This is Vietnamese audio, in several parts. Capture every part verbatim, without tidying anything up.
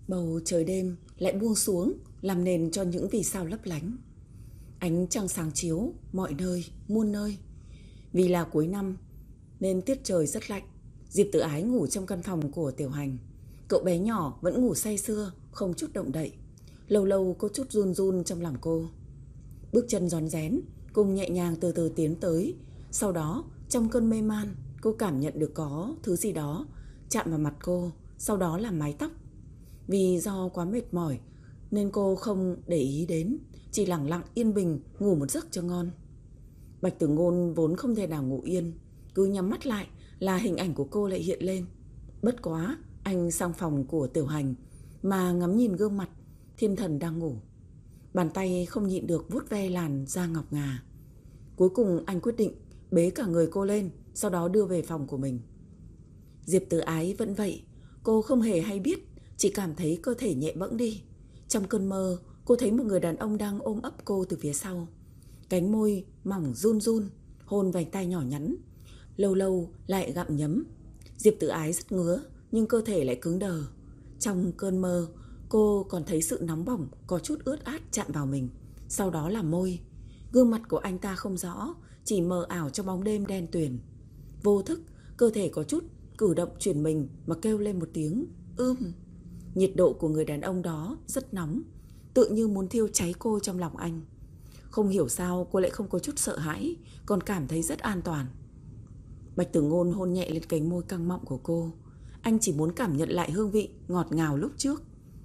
Bầu trời đêm lại buông xuống, làm nền cho những vì sao lấp lánh. Ánh trăng sáng chiếu mọi nơi, muôn nơi. Vì là cuối năm nên tiết trời rất lạnh. Diệp Tử Ái ngủ trong căn phòng của Tiểu Hành. Cậu bé nhỏ vẫn ngủ say sưa, không chút động đậy. Lâu lâu có chút run run trong lòng cô. Bước chân rón rén, cùng nhẹ nhàng từ từ tiến tới. Sau đó, trong cơn mê man, cô cảm nhận được có thứ gì đó chạm vào mặt cô, sau đó là mái tóc. Vì do quá mệt mỏi nên cô không để ý đến, chỉ lặng lặng yên bình ngủ một giấc cho ngon. Bạch Tử Ngôn vốn không thể nào ngủ yên, cứ nhắm mắt lại là hình ảnh của cô lại hiện lên. Bất quá, anh sang phòng của Tiểu Hành mà ngắm nhìn gương mặt thiên thần đang ngủ. Bàn tay không nhịn được vuốt ve làn da ngọc ngà. Cuối cùng anh quyết định bế cả người cô lên, sau đó đưa về phòng của mình. Diệp Tử Ái vẫn vậy, cô không hề hay biết, chỉ cảm thấy cơ thể nhẹ bẫng đi. Trong cơn mơ, cô thấy một người đàn ông đang ôm ấp cô từ phía sau. Cánh môi mỏng run run, hôn vành tay nhỏ nhắn, lâu lâu lại gặm nhấm. Diệp Tử Ái rất ngứa, nhưng cơ thể lại cứng đờ. Trong cơn mơ, cô còn thấy sự nóng bỏng có chút ướt át chạm vào mình. Sau đó là môi. Gương mặt của anh ta không rõ, chỉ mờ ảo trong bóng đêm đen tuyền. Vô thức, cơ thể có chút cử động chuyển mình mà kêu lên một tiếng ưm. Nhiệt độ của người đàn ông đó rất nóng, tự như muốn thiêu cháy cô trong lòng anh. Không hiểu sao cô lại không có chút sợ hãi, còn cảm thấy rất an toàn. Bạch Tử Ngôn hôn nhẹ lên cánh môi căng mọng của cô. Anh chỉ muốn cảm nhận lại hương vị ngọt ngào lúc trước.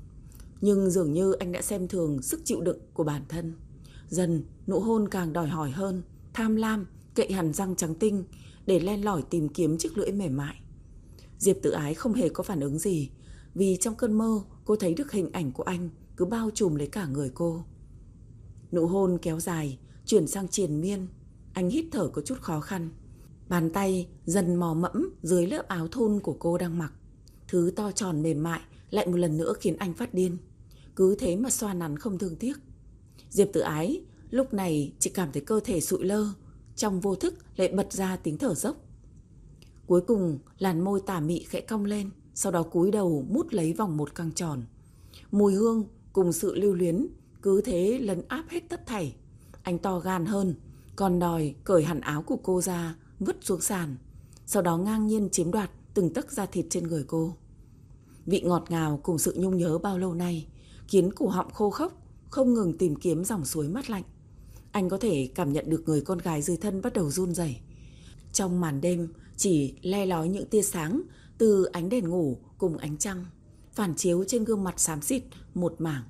Nhưng dường như anh đã xem thường sức chịu đựng của bản thân. Dần, nụ hôn càng đòi hỏi hơn, tham lam, cậy hẳn răng trắng tinh để len lỏi tìm kiếm chiếc lưỡi mềm mại. Diệp Tử Ái không hề có phản ứng gì, vì trong cơn mơ cô thấy được hình ảnh của anh cứ bao trùm lấy cả người cô. Nụ hôn kéo dài, chuyển sang triền miên. Anh hít thở có chút khó khăn. Bàn tay dần mò mẫm dưới lớp áo thun của cô đang mặc. Thứ to tròn mềm mại lại một lần nữa khiến anh phát điên. Cứ thế mà xoa nắn không thương tiếc. Diệp Tử Ái lúc này chỉ cảm thấy cơ thể sụi lơ, trong vô thức lại bật ra tiếng thở dốc. Cuối cùng làn môi tà mị khẽ cong lên, sau đó cúi đầu mút lấy vòng một căng tròn. Mùi hương cùng sự lưu luyến cứ thế lấn áp hết tất thảy. Anh to gan hơn, còn đòi cởi hẳn áo của cô ra, vứt xuống sàn, sau đó ngang nhiên chiếm đoạt từng tấc da thịt trên người cô. Vị ngọt ngào cùng sự nhung nhớ bao lâu nay khiến cổ họng khô khốc, không ngừng tìm kiếm dòng suối mát lạnh. Anh có thể cảm nhận được người con gái dưới thân bắt đầu run rẩy. Trong màn đêm chỉ le lói những tia sáng từ ánh đèn ngủ cùng ánh trăng, phản chiếu trên gương mặt xám xịt một mảng.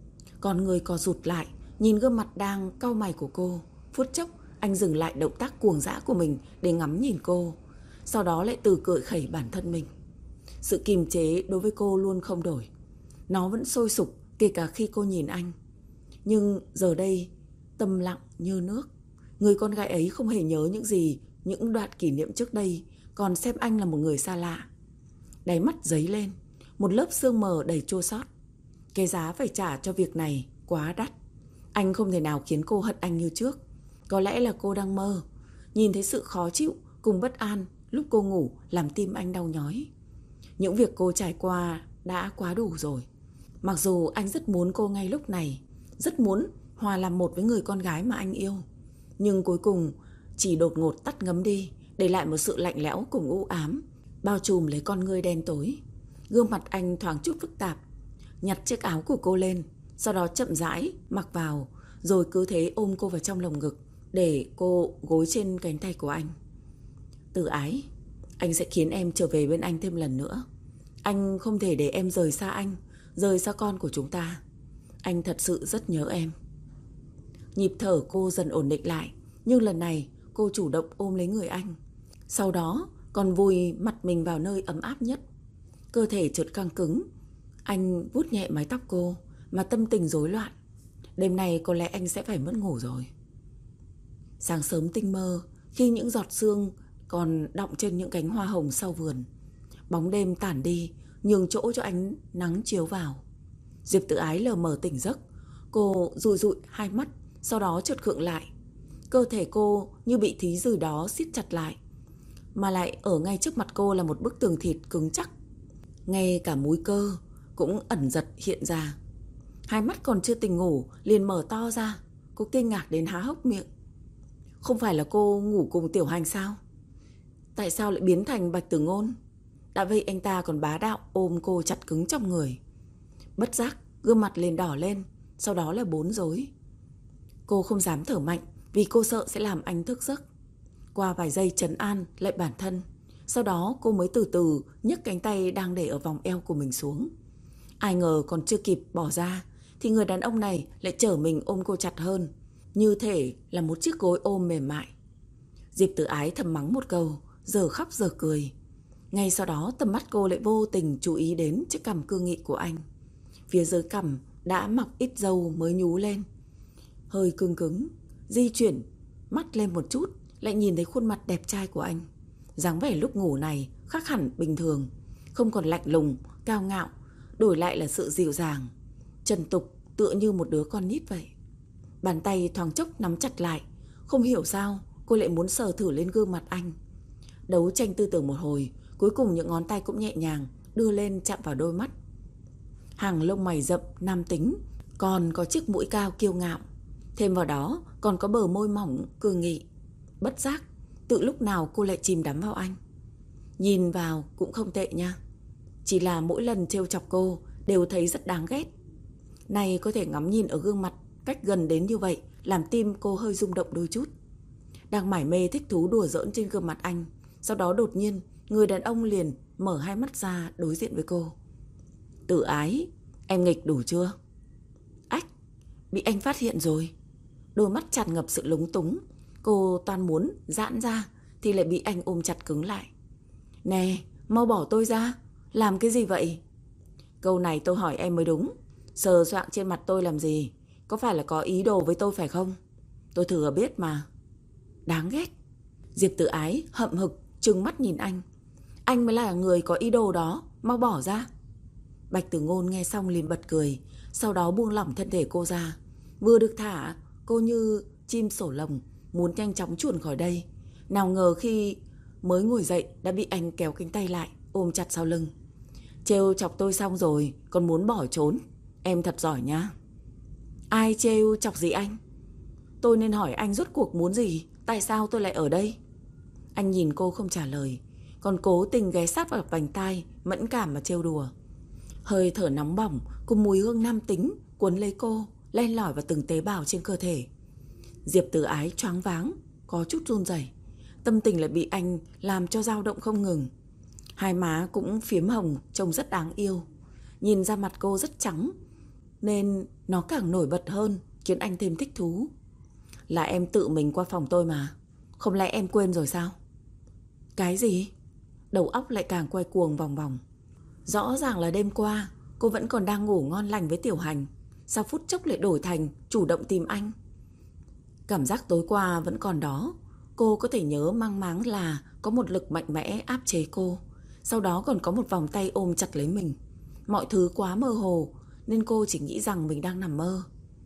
Con người co rụt lại, nhìn gương mặt đang cau mày của cô. Phút chốc anh dừng lại động tác cuồng dã của mình để ngắm nhìn cô, sau đó lại từ cởi khẩy bản thân mình. Sự kiềm chế đối với cô luôn không đổi. Nó vẫn sôi sục kể cả khi cô nhìn anh. Nhưng giờ đây tâm lặng như nước. Người con gái ấy không hề nhớ những gì, những đoạn kỷ niệm trước đây, còn xem anh là một người xa lạ. Đáy mắt dấy lên một lớp sương mờ đầy chua xót. Cái giá phải trả cho việc này quá đắt. Anh không thể nào khiến cô hận anh như trước. Có lẽ là cô đang mơ. Nhìn thấy sự khó chịu cùng bất an lúc cô ngủ làm tim anh đau nhói. Những việc cô trải qua đã quá đủ rồi. Mặc dù anh rất muốn cô ngay lúc này, rất muốn hòa làm một với người con gái mà anh yêu, nhưng cuối cùng chỉ đột ngột tắt ngấm đi, để lại một sự lạnh lẽo cùng u ám bao trùm lấy con ngươi đen tối. Gương mặt anh thoáng chút phức tạp, nhặt chiếc áo của cô lên, sau đó chậm rãi mặc vào, rồi cứ thế ôm cô vào trong lồng ngực để cô gối trên cánh tay của anh. Tử Ái, anh sẽ khiến em trở về bên anh thêm lần nữa. Anh không thể để em rời xa anh, rời xa con của chúng ta. Anh thật sự rất nhớ em. Nhịp thở cô dần ổn định lại, nhưng lần này cô chủ động ôm lấy người anh. Sau đó còn vùi mặt mình vào nơi ấm áp nhất. Cơ thể chợt căng cứng. Anh vuốt nhẹ mái tóc cô, mà tâm tình rối loạn. Đêm nay có lẽ anh sẽ phải mất ngủ rồi. Sáng sớm tinh mơ, khi những giọt sương còn đọng trên những cánh hoa hồng sau vườn. Bóng đêm tản đi, nhường chỗ cho ánh nắng chiếu vào. Diệp Tử Ái lờ mờ tỉnh giấc. Cô dụi dụi hai mắt, sau đó chợt khựng lại. Cơ thể cô như bị thứ gì đó siết chặt lại, mà lại ở ngay trước mặt cô là một bức tường thịt cứng chắc. Ngay cả múi cơ cũng ẩn giật hiện ra. Hai mắt còn chưa tỉnh ngủ liền mở to ra. Cô kinh ngạc đến há hốc miệng. Không phải là cô ngủ cùng Tiểu Hành sao? Tại sao lại biến thành Bạch Tử Ngôn? Đã vậy anh ta còn bá đạo ôm cô chặt cứng trong người. Bất giác gương mặt liền đỏ lên, sau đó là bối rối. Cô không dám thở mạnh vì cô sợ sẽ làm anh thức giấc. Qua vài giây trấn an lại bản thân, sau đó cô mới từ từ nhấc cánh tay đang để ở vòng eo của mình xuống. Ai ngờ còn chưa kịp bỏ ra thì người đàn ông này lại trở mình ôm cô chặt hơn, như thể là một chiếc gối ôm mềm mại. Diệp Tử Ái thầm mắng một câu, giờ khóc giờ cười. Ngay sau đó tầm mắt cô lại vô tình chú ý đến chiếc cằm cương nghị của anh. Phía dưới cằm đã mọc ít râu mới nhú lên, hơi cứng cứng. Di chuyển mắt lên một chút, lại nhìn thấy khuôn mặt đẹp trai của anh. Dáng vẻ lúc ngủ này khác hẳn bình thường, không còn lạnh lùng, cao ngạo, đổi lại là sự dịu dàng, trần tục, tựa như một đứa con nít vậy. Bàn tay thoáng chốc nắm chặt lại, không hiểu sao cô lại muốn sờ thử lên gương mặt anh. Đấu tranh tư tưởng một hồi, cuối cùng những ngón tay cũng nhẹ nhàng đưa lên chạm vào đôi mắt. Hàng lông mày rậm nam tính, còn có chiếc mũi cao kiêu ngạo, thêm vào đó còn có bờ môi mỏng cương nghị. Bất giác tự lúc nào cô lại chìm đắm vào anh. Nhìn vào cũng không tệ nha, chỉ là mỗi lần trêu chọc cô đều thấy rất đáng ghét. Này có thể ngắm nhìn ở gương mặt cách gần đến như vậy, làm tim cô hơi rung động đôi chút. Đang mải mê thích thú đùa giỡn trên gương mặt anh, sau đó đột nhiên người đàn ông liền mở hai mắt ra đối diện với cô. Tử Ái, em nghịch đủ chưa? Ách, bị anh phát hiện rồi. Đôi mắt tràn ngập sự lúng túng. Cô toan muốn giãn ra thì lại bị anh ôm chặt cứng lại. Nè, mau bỏ tôi ra. Làm cái gì vậy? Câu này tôi hỏi em mới đúng. Sờ soạng trên mặt tôi làm gì? Có phải là có ý đồ với tôi phải không? Tôi thừa biết mà. Đáng ghét. Diệp Tử Ái hậm hực trừng mắt nhìn anh. Anh mới là người có ý đồ đó, mau bỏ ra. Bạch Tử Ngôn nghe xong liền bật cười, sau đó buông lỏng thân thể cô ra. Vừa được thả, cô như chim sổ lồng, muốn nhanh chóng chuồn khỏi đây. Nào ngờ khi mới ngồi dậy đã bị anh kéo cánh tay lại, ôm chặt sau lưng. Trêu chọc tôi xong rồi, còn muốn bỏ trốn. Em thật giỏi nhá. Ai trêu chọc gì anh? Tôi nên hỏi anh rốt cuộc muốn gì? Tại sao tôi lại ở đây? Anh nhìn cô không trả lời, còn cố tình ghé sát vào vành tai, mẫn cảm mà trêu đùa. Hơi thở nóng bỏng cùng mùi hương nam tính cuốn lấy cô, len lỏi vào từng tế bào trên cơ thể. Diệp Tử Ái choáng váng, có chút run rẩy, tâm tình lại bị anh làm cho dao động không ngừng. Hai má cũng phiếm hồng, trông rất đáng yêu. Nhìn ra mặt cô rất trắng, nên nó càng nổi bật hơn, khiến anh thêm thích thú. Là em tự mình qua phòng tôi mà, không lẽ em quên rồi sao? Cái gì? Đầu óc lại càng quay cuồng vòng vòng. Rõ ràng là đêm qua cô vẫn còn đang ngủ ngon lành với Tiểu Hành, sao phút chốc lại đổi thành chủ động tìm anh? Cảm giác tối qua vẫn còn đó. Cô có thể nhớ mang máng là có một lực mạnh mẽ áp chế cô, sau đó còn có một vòng tay ôm chặt lấy mình. Mọi thứ quá mơ hồ nên cô chỉ nghĩ rằng mình đang nằm mơ.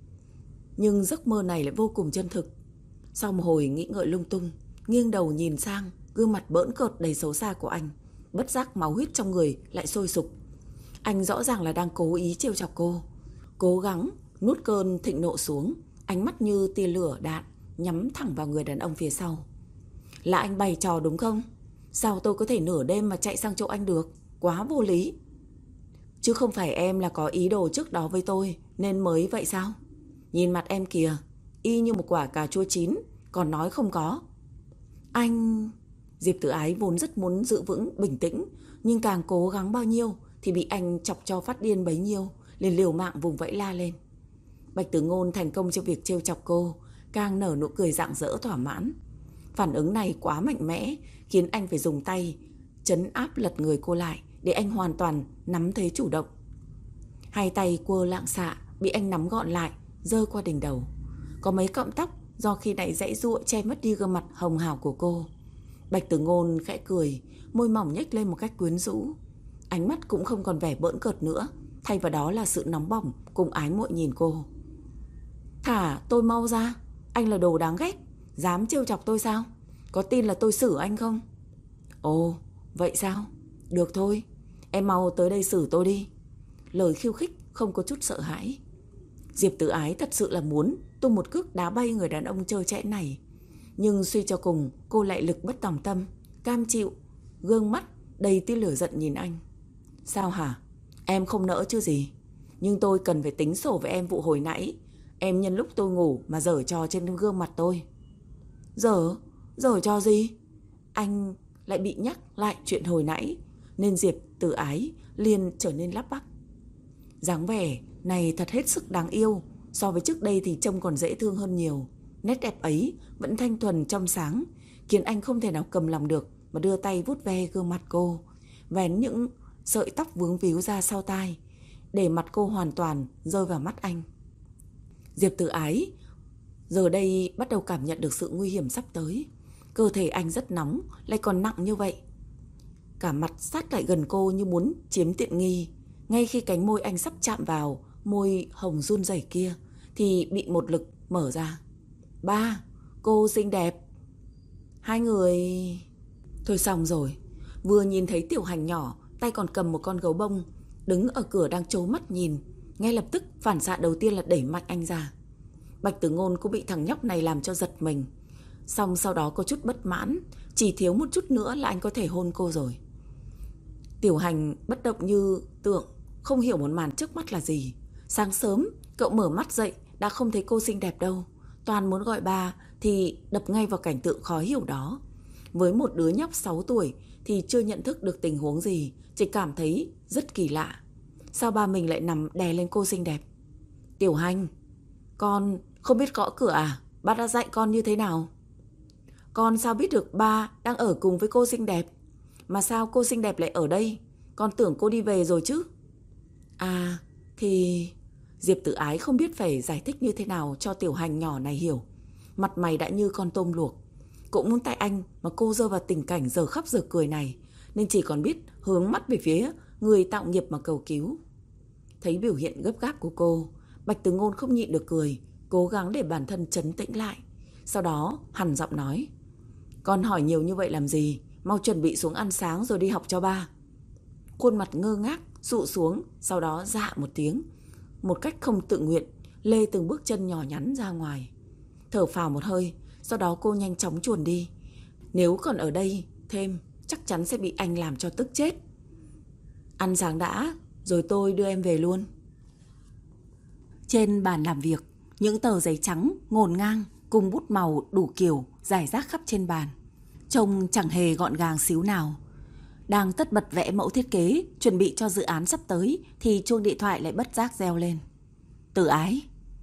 Nhưng giấc mơ này lại vô cùng chân thực. Sau một hồi nghĩ ngợi lung tung, nghiêng đầu nhìn sang gương mặt bỡn cợt đầy xấu xa của anh, bất giác máu huyết trong người lại sôi sục. Anh rõ ràng là đang cố ý trêu chọc cô, cố gắng nuốt cơn thịnh nộ xuống, ánh mắt như tia lửa đạn nhắm thẳng vào người đàn ông phía sau. Là anh bày trò đúng không? Sao tôi có thể nửa đêm mà chạy sang chỗ anh được? Quá vô lý. Chứ không phải em là có ý đồ trước đó với tôi nên mới vậy sao? Nhìn mặt em kìa, y như một quả cà chua chín, còn nói không có. Anh... Diệp Tử Ái vốn rất muốn giữ vững bình tĩnh, nhưng càng cố gắng bao nhiêu thì bị anh chọc cho phát điên bấy nhiêu, liền liều mạng vùng vẫy la lên. Bạch Tử Ngôn thành công trong việc trêu chọc cô, càng nở nụ cười rạng rỡ thỏa mãn. Phản ứng này quá mạnh mẽ, khiến anh phải dùng tay trấn áp lật người cô lại để anh hoàn toàn nắm thế chủ động. Hai tay quơ lạng xạ bị anh nắm gọn lại, giơ qua đỉnh đầu. Có mấy cọng tóc do khi nãy giãy giụa che mất đi gương mặt hồng hào của cô. Bạch Tử Ngôn khẽ cười, môi mỏng nhếch lên một cách quyến rũ. Ánh mắt cũng không còn vẻ bỡn cợt nữa, thay vào đó là sự nóng bỏng cùng ái muội nhìn cô. Thả tôi mau ra, anh là đồ đáng ghét, dám trêu chọc tôi sao? Có tin là tôi xử anh không? Ồ, vậy sao? Được thôi, em mau tới đây xử tôi đi. lời khiêu khích không có chút sợ hãi. Diệp Tử Ái thật sự là muốn tung một cước đá bay người đàn ông trơ trẽn này. Nhưng suy cho cùng cô lại lực bất tòng tâm, cam chịu, gương mắt đầy tia lửa giận nhìn anh. Sao hả? Em không nỡ chứ gì. Nhưng tôi cần phải tính sổ với em vụ hồi nãy. Em nhân lúc tôi ngủ mà giở trò trên gương mặt tôi. Giở? Giở trò gì? Anh lại bị nhắc lại chuyện hồi nãy, nên Diệp Tử Ái liền trở nên lắp bắp. Dáng vẻ này thật hết sức đáng yêu. So với trước đây thì trông còn dễ thương hơn nhiều. Nét đẹp ấy vẫn thanh thuần trong sáng, khiến anh không thể nào cầm lòng được mà đưa tay vuốt ve gương mặt cô, vén những sợi tóc vướng víu ra sau tai, để mặt cô hoàn toàn rơi vào mắt anh. Diệp Tử Ái giờ đây bắt đầu cảm nhận được sự nguy hiểm sắp tới. Cơ thể anh rất nóng, lại còn nặng như vậy. Cả mặt sát lại gần cô như muốn chiếm tiện nghi. Ngay khi cánh môi anh sắp chạm vào môi hồng run rẩy kia thì bị một lực mở ra. Ba, cô xinh đẹp. Hai người... Thôi xong rồi. Vừa nhìn thấy Tiểu Hành nhỏ, tay còn cầm một con gấu bông, đứng ở cửa đang trố mắt nhìn. Ngay lập tức phản xạ đầu tiên là đẩy mạnh anh ra. Bạch Tử Ngôn cũng bị thằng nhóc này làm cho giật mình. Xong sau đó có chút bất mãn, chỉ thiếu một chút nữa là anh có thể hôn cô rồi. Tiểu Hành bất động như tượng, không hiểu một màn trước mắt là gì. Sáng sớm cậu mở mắt dậy đã không thấy cô xinh đẹp đâu. Toàn muốn gọi ba thì đập ngay vào cảnh tượng khó hiểu đó. Với một đứa nhóc sáu tuổi thì chưa nhận thức được tình huống gì, chỉ cảm thấy rất kỳ lạ. Sao ba mình lại nằm đè lên cô xinh đẹp? Tiểu Hành, con không biết gõ cửa à? Ba đã dạy con như thế nào? Con sao biết được ba đang ở cùng với cô xinh đẹp? Mà sao cô xinh đẹp lại ở đây? Con tưởng cô đi về rồi chứ. À, thì... Diệp Tử Ái không biết phải giải thích như thế nào cho Tiểu Hành nhỏ này hiểu. Mặt mày đã như con tôm luộc. Cũng tại anh mà cô rơi vào tình cảnh giờ khóc giờ cười này, nên chỉ còn biết hướng mắt về phía người tạo nghiệp mà cầu cứu. Thấy biểu hiện gấp gáp của cô, Bạch Tử Ngôn không nhịn được cười, cố gắng để bản thân trấn tĩnh lại. Sau đó hằn giọng nói: Con hỏi nhiều như vậy làm gì? Mau chuẩn bị xuống ăn sáng rồi đi học cho ba. Khuôn mặt ngơ ngác dụ xuống, sau đó dạ một tiếng, một cách không tự nguyện lê từng bước chân nhỏ nhắn ra ngoài. Thở phào một hơi, sau đó cô nhanh chóng chuồn đi. Nếu còn ở đây thêm, chắc chắn sẽ bị anh làm cho tức chết. Ăn sáng đã, rồi tôi đưa em về luôn. Trên bàn làm việc, những tờ giấy trắng ngổn ngang cùng bút màu đủ kiểu rải rác khắp trên bàn, trông chẳng hề gọn gàng xíu nào. Đang tất bật vẽ mẫu thiết kế, chuẩn bị cho dự án sắp tới, thì chuông điện thoại lại bất giác reo lên. Tử Ái.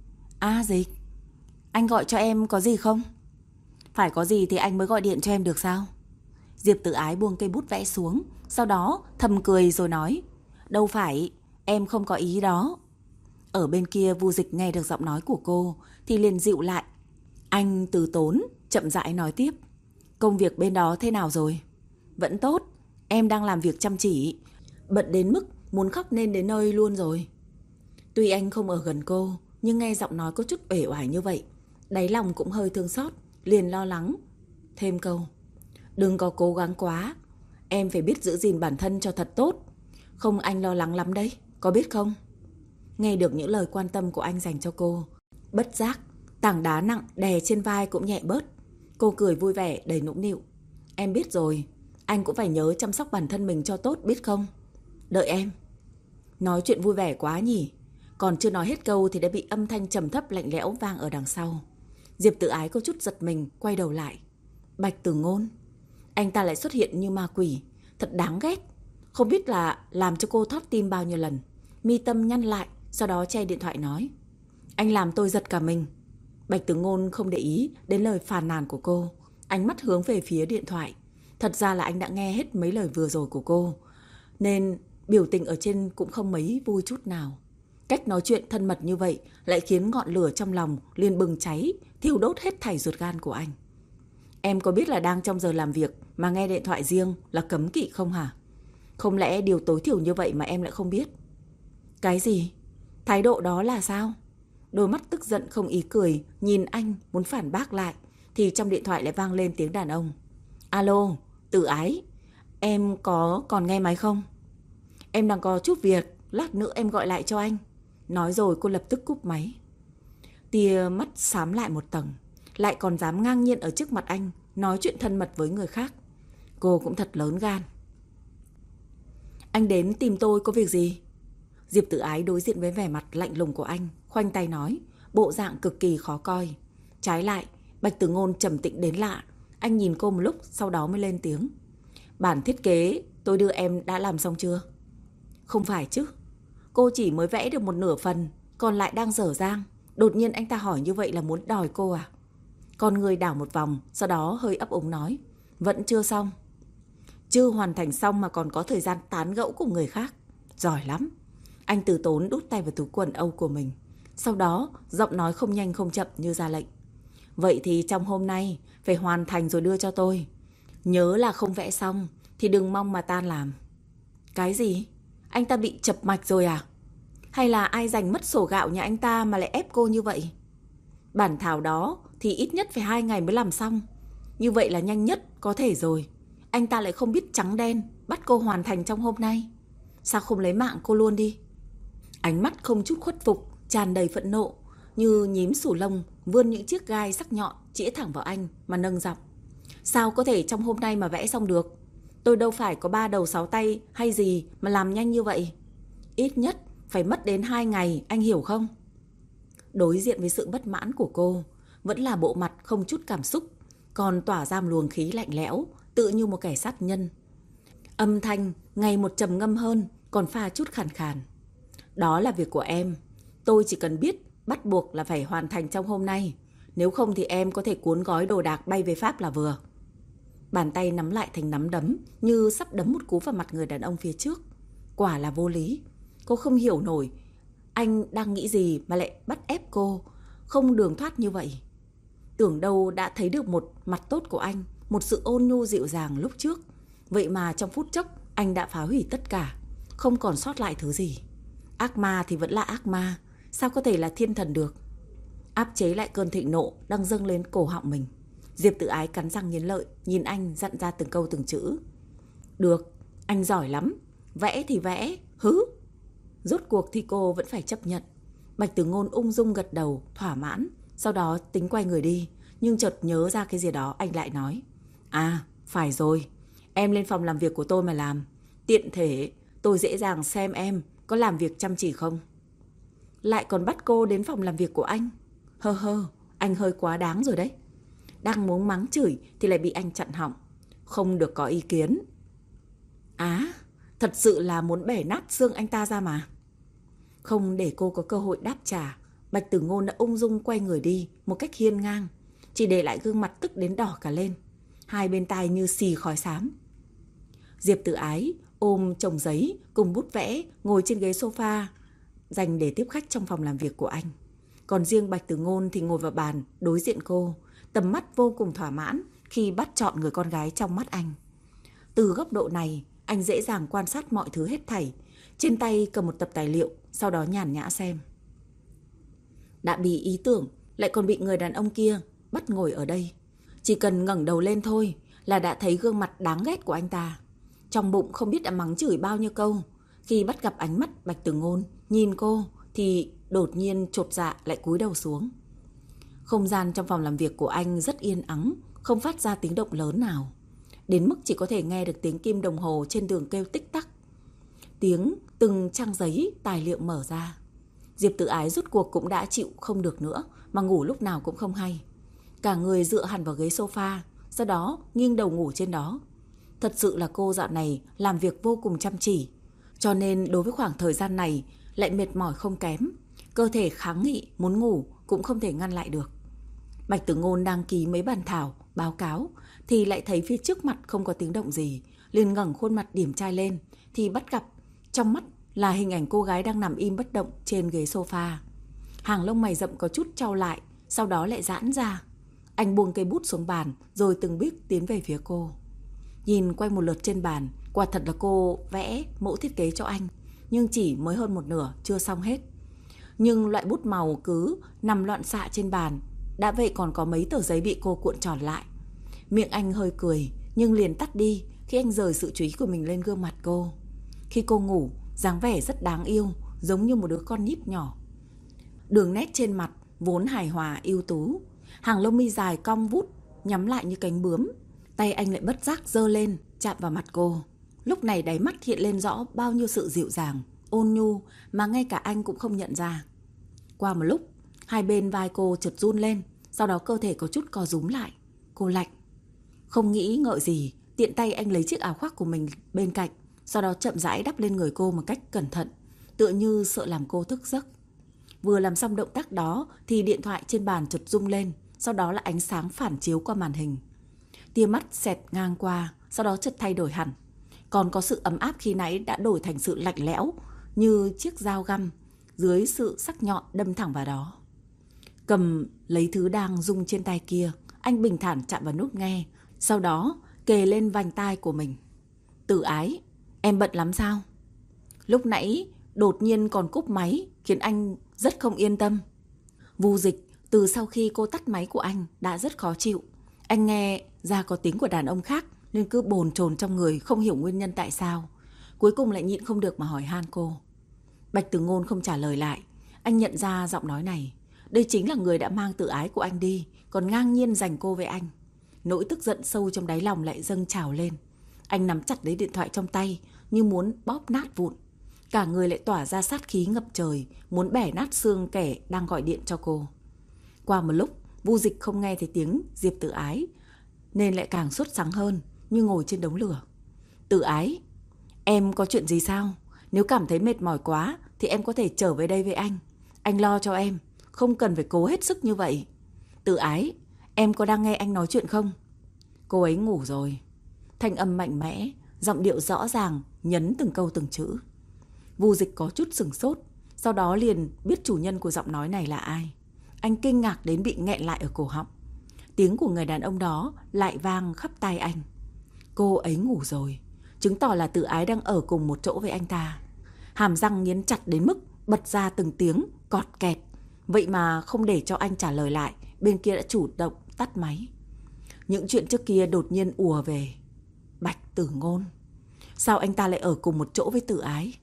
À Dịch, anh gọi cho em có gì không? Phải có gì thì anh mới gọi điện cho em được sao? Diệp Tử Ái buông cây bút vẽ xuống, sau đó thầm cười rồi nói: Đâu phải, em không có ý đó. Ở bên kia Vu Dịch nghe được giọng nói của cô thì liền dịu lại. Anh từ tốn, chậm rãi nói tiếp: Công việc bên đó thế nào rồi? Vẫn tốt, em đang làm việc chăm chỉ, bận đến mức muốn khóc nên đến nơi luôn rồi. Tuy anh không ở gần cô, nhưng nghe giọng nói có chút uể oải như vậy, đáy lòng cũng hơi thương xót, liền lo lắng thêm câu: Đừng có cố gắng quá, em phải biết giữ gìn bản thân cho thật tốt. Không, anh lo lắng lắm đấy, có biết không? Nghe được những lời quan tâm của anh dành cho cô, bất giác tảng đá nặng đè trên vai cũng nhẹ bớt. Cô cười vui vẻ đầy nũng nịu: Em biết rồi, anh cũng phải nhớ chăm sóc bản thân mình cho tốt biết không? Đợi em. Nói chuyện vui vẻ quá nhỉ. Còn chưa nói hết câu thì đã bị âm thanh trầm thấp lạnh lẽo vang ở đằng sau. Diệp Tử Ái có chút giật mình, quay đầu lại. Bạch Tử Ngôn. Anh ta lại xuất hiện như ma quỷ, thật đáng ghét. Không biết là làm cho cô thót tim bao nhiêu lần. Mi tâm nhăn lại, sau đó che điện thoại nói: Anh làm tôi giật cả mình. Bạch Tử Ngôn không để ý đến lời phàn nàn của cô, ánh mắt hướng về phía điện thoại. Thật ra là anh đã nghe hết mấy lời vừa rồi của cô, nên biểu tình ở trên cũng không mấy vui chút nào. Cách nói chuyện thân mật như vậy lại khiến ngọn lửa trong lòng liền bừng cháy, thiêu đốt hết thảy ruột gan của anh. Em có biết là đang trong giờ làm việc mà nghe điện thoại riêng là cấm kỵ không hả? Không lẽ điều tối thiểu như vậy mà em lại không biết? Cái gì? Thái độ đó là sao? Đôi mắt tức giận không ý cười nhìn anh muốn phản bác lại, thì trong điện thoại lại vang lên tiếng đàn ông. Alo, Tử Ái, em có còn nghe máy không? Em đang có chút việc, lát nữa em gọi lại cho anh. Nói rồi cô lập tức cúp máy. Tia mắt xám lại một tầng, lại còn dám ngang nhiên ở trước mặt anh nói chuyện thân mật với người khác. Cô cũng thật lớn gan. Anh đến tìm tôi có việc gì? Diệp Tử Ái đối diện với vẻ mặt lạnh lùng của anh, khoanh tay nói, bộ dạng cực kỳ khó coi. Trái lại, Bạch Tử Ngôn trầm tĩnh đến lạ. Anh nhìn cô một lúc, sau đó mới lên tiếng. Bản thiết kế tôi đưa em đã làm xong chưa? Không phải chứ. Cô chỉ mới vẽ được một nửa phần, còn lại đang dở dang. Đột nhiên anh ta hỏi như vậy là muốn đòi cô à? Con người đảo một vòng, sau đó hơi ấp úng nói. Vẫn chưa xong. Chưa hoàn thành xong mà còn có thời gian tán gẫu cùng người khác. Giỏi lắm. Anh từ tốn đút tay vào túi quần âu của mình. Sau đó, giọng nói không nhanh không chậm như ra lệnh. Vậy thì trong hôm nay, phải hoàn thành rồi đưa cho tôi. Nhớ là không vẽ xong, thì đừng mong mà tan làm. Cái gì? Anh ta bị chập mạch rồi à? Hay là ai giành mất sổ gạo nhà anh ta mà lại ép cô như vậy? Bản thảo đó thì ít nhất phải hai ngày mới làm xong. Như vậy là nhanh nhất có thể rồi. Anh ta lại không biết trắng đen, bắt cô hoàn thành trong hôm nay. Sao không lấy mạng cô luôn đi? Ánh mắt không chút khuất phục, tràn đầy phẫn nộ, như nhím sù lông vươn những chiếc gai sắc nhọn chĩa thẳng vào anh mà nâng giọng. Sao có thể trong hôm nay mà vẽ xong được? Tôi đâu phải có ba đầu sáu tay hay gì mà làm nhanh như vậy. Ít nhất phải mất đến hai ngày, anh hiểu không? Đối diện với sự bất mãn của cô, vẫn là bộ mặt không chút cảm xúc, còn tỏa ra luồng khí lạnh lẽo, tự như một kẻ sát nhân. Âm thanh ngày một trầm ngâm hơn, còn pha chút khàn khàn. Đó là việc của em. Tôi chỉ cần biết bắt buộc là phải hoàn thành trong hôm nay. Nếu không thì em có thể cuốn gói đồ đạc bay về Pháp là vừa. Bàn tay nắm lại thành nắm đấm, như sắp đấm một cú vào mặt người đàn ông phía trước. Quả là vô lý. Cô không hiểu nổi anh đang nghĩ gì mà lại bắt ép cô, không đường thoát như vậy. Tưởng đâu đã thấy được một mặt tốt của anh, một sự ôn nhu dịu dàng lúc trước. Vậy mà trong phút chốc anh đã phá hủy tất cả, không còn sót lại thứ gì. Ác ma thì vẫn là ác ma, sao có thể là thiên thần được? Áp chế lại cơn thịnh nộ đang dâng lên cổ họng mình, Diệp Tử Ái cắn răng nghiến lợi, nhìn anh dặn ra từng câu từng chữ. Được, anh giỏi lắm, vẽ thì vẽ, hứ. Rốt cuộc thì cô vẫn phải chấp nhận. Bạch Tử Ngôn ung dung gật đầu, thỏa mãn. Sau đó tính quay người đi, nhưng chợt nhớ ra cái gì đó, anh lại nói. À, phải rồi, em lên phòng làm việc của tôi mà làm. Tiện thể, tôi dễ dàng xem em có làm việc chăm chỉ không. Lại còn bắt cô đến phòng làm việc của anh. Hơ hơ, anh hơi quá đáng rồi đấy. Đang muốn mắng chửi thì lại bị anh chặn họng. Không được có ý kiến. Á, thật sự là muốn bẻ nát xương anh ta ra mà. Không để cô có cơ hội đáp trả, Bạch Tử Ngôn đã ung dung quay người đi một cách hiên ngang, chỉ để lại gương mặt tức đến đỏ cả lên, hai bên tai như xì khói xám. Diệp Tử Ái ôm chồng giấy cùng bút vẽ ngồi trên ghế sofa dành để tiếp khách trong phòng làm việc của anh. Còn riêng Bạch Tử Ngôn thì ngồi vào bàn đối diện cô, tầm mắt vô cùng thỏa mãn khi bắt chọn người con gái trong mắt anh. Từ góc độ này, anh dễ dàng quan sát mọi thứ hết thảy. Trên tay cầm một tập tài liệu, sau đó nhàn nhã xem. Đã bị ý tưởng, lại còn bị người đàn ông kia bắt ngồi ở đây. Chỉ cần ngẩng đầu lên thôi là đã thấy gương mặt đáng ghét của anh ta. Trong bụng không biết đã mắng chửi bao nhiêu câu. Khi bắt gặp ánh mắt Bạch Tử Ngôn nhìn cô thì đột nhiên chột dạ lại cúi đầu xuống. Không gian trong phòng làm việc của anh rất yên ắng, không phát ra tiếng động lớn nào, đến mức chỉ có thể nghe được tiếng kim đồng hồ trên tường kêu tích tắc, tiếng từng trang giấy tài liệu mở ra. Diệp Tử Ái rút cuộc cũng đã chịu không được nữa, mà ngủ lúc nào cũng không hay. Cả người dựa hẳn vào ghế sofa, sau đó nghiêng đầu ngủ trên đó. Thật sự là cô dạo này làm việc vô cùng chăm chỉ, cho nên đối với khoảng thời gian này lại mệt mỏi không kém. Cơ thể kháng nghị muốn ngủ cũng không thể ngăn lại được. Bạch Tử Ngôn đang ký mấy bản thảo, báo cáo thì lại thấy phía trước mặt không có tiếng động gì, liền ngẩng khuôn mặt điển trai lên thì bắt gặp trong mắt là hình ảnh cô gái đang nằm im bất động trên ghế sofa. Hàng lông mày rậm có chút chau lại, sau đó lại giãn ra. Anh buông cây bút xuống bàn rồi từng bước tiến về phía cô. Nhìn quay một lượt trên bàn, quả thật là cô vẽ mẫu thiết kế cho anh, nhưng chỉ mới hơn một nửa, chưa xong hết. Nhưng loại bút màu cứ nằm loạn xạ trên bàn, đã vậy còn có mấy tờ giấy bị cô cuộn tròn lại. Miệng anh hơi cười, nhưng liền tắt đi khi anh rời sự chú ý của mình lên gương mặt cô. Khi cô ngủ, dáng vẻ rất đáng yêu, giống như một đứa con nít nhỏ. Đường nét trên mặt vốn hài hòa ưu tú, hàng lông mi dài cong vút, nhắm lại như cánh bướm. Tay anh lại bất giác giơ lên, chạm vào mặt cô. Lúc này đáy mắt hiện lên rõ bao nhiêu sự dịu dàng, ôn nhu mà ngay cả anh cũng không nhận ra. Qua một lúc, hai bên vai cô chợt run lên, sau đó cơ thể có chút co rúm lại. Cô lạnh. Không nghĩ ngợi gì, tiện tay anh lấy chiếc áo khoác của mình bên cạnh, sau đó chậm rãi đắp lên người cô một cách cẩn thận, tựa như sợ làm cô thức giấc. Vừa làm xong động tác đó thì điện thoại trên bàn chợt rung lên, sau đó là ánh sáng phản chiếu qua màn hình. Tia mắt xẹt ngang qua, sau đó chợt thay đổi hẳn. Còn có sự ấm áp khi nãy đã đổi thành sự lạnh lẽo, như chiếc dao găm dưới sự sắc nhọn đâm thẳng vào đó. Cầm lấy thứ đang rung trên tay kia, anh bình thản chạm vào nút nghe, sau đó kề lên vành tai của mình. Tử Ái, em bận lắm sao? Lúc nãy đột nhiên còn cúp máy, khiến anh rất không yên tâm. Vu Dịch từ sau khi cô tắt máy của anh đã rất khó chịu. Anh nghe ra có tiếng của đàn ông khác nên cứ bồn chồn trong người, không hiểu nguyên nhân tại sao. Cuối cùng lại nhịn không được mà hỏi han cô. Bạch Tử Ngôn không trả lời lại. Anh nhận ra giọng nói này. Đây chính là người đã mang Tử Ái của anh đi, còn ngang nhiên giành cô với anh. Nỗi tức giận sâu trong đáy lòng lại dâng trào lên. Anh nắm chặt lấy điện thoại trong tay như muốn bóp nát vụn. Cả người lại tỏa ra sát khí ngập trời, muốn bẻ nát xương kẻ đang gọi điện cho cô. Qua một lúc, Vu Dịch không nghe thấy tiếng Diệp Tử Ái nên lại càng sốt sắng hơn, như ngồi trên đống lửa. Tử Ái, em có chuyện gì sao? Nếu cảm thấy mệt mỏi quá thì em có thể trở về đây với anh. Anh lo cho em, không cần phải cố hết sức như vậy. Tử Ái, em có đang nghe anh nói chuyện không? Cô ấy ngủ rồi. Thanh âm mạnh mẽ, giọng điệu rõ ràng, nhấn từng câu từng chữ. Vu Dịch có chút sửng sốt, sau đó liền biết chủ nhân của giọng nói này là ai. Anh kinh ngạc đến bị nghẹn lại ở cổ họng. Tiếng của người đàn ông đó lại vang khắp tai anh. Cô ấy ngủ rồi, chứng tỏ là Tử Ái đang ở cùng một chỗ với anh ta. Hàm răng nghiến chặt đến mức bật ra từng tiếng cọt kẹt. Vậy mà không để cho anh trả lời lại, bên kia đã chủ động tắt máy. Những chuyện trước kia đột nhiên ùa về. Bạch Tử Ngôn, sao anh ta lại ở cùng một chỗ với Tử Ái?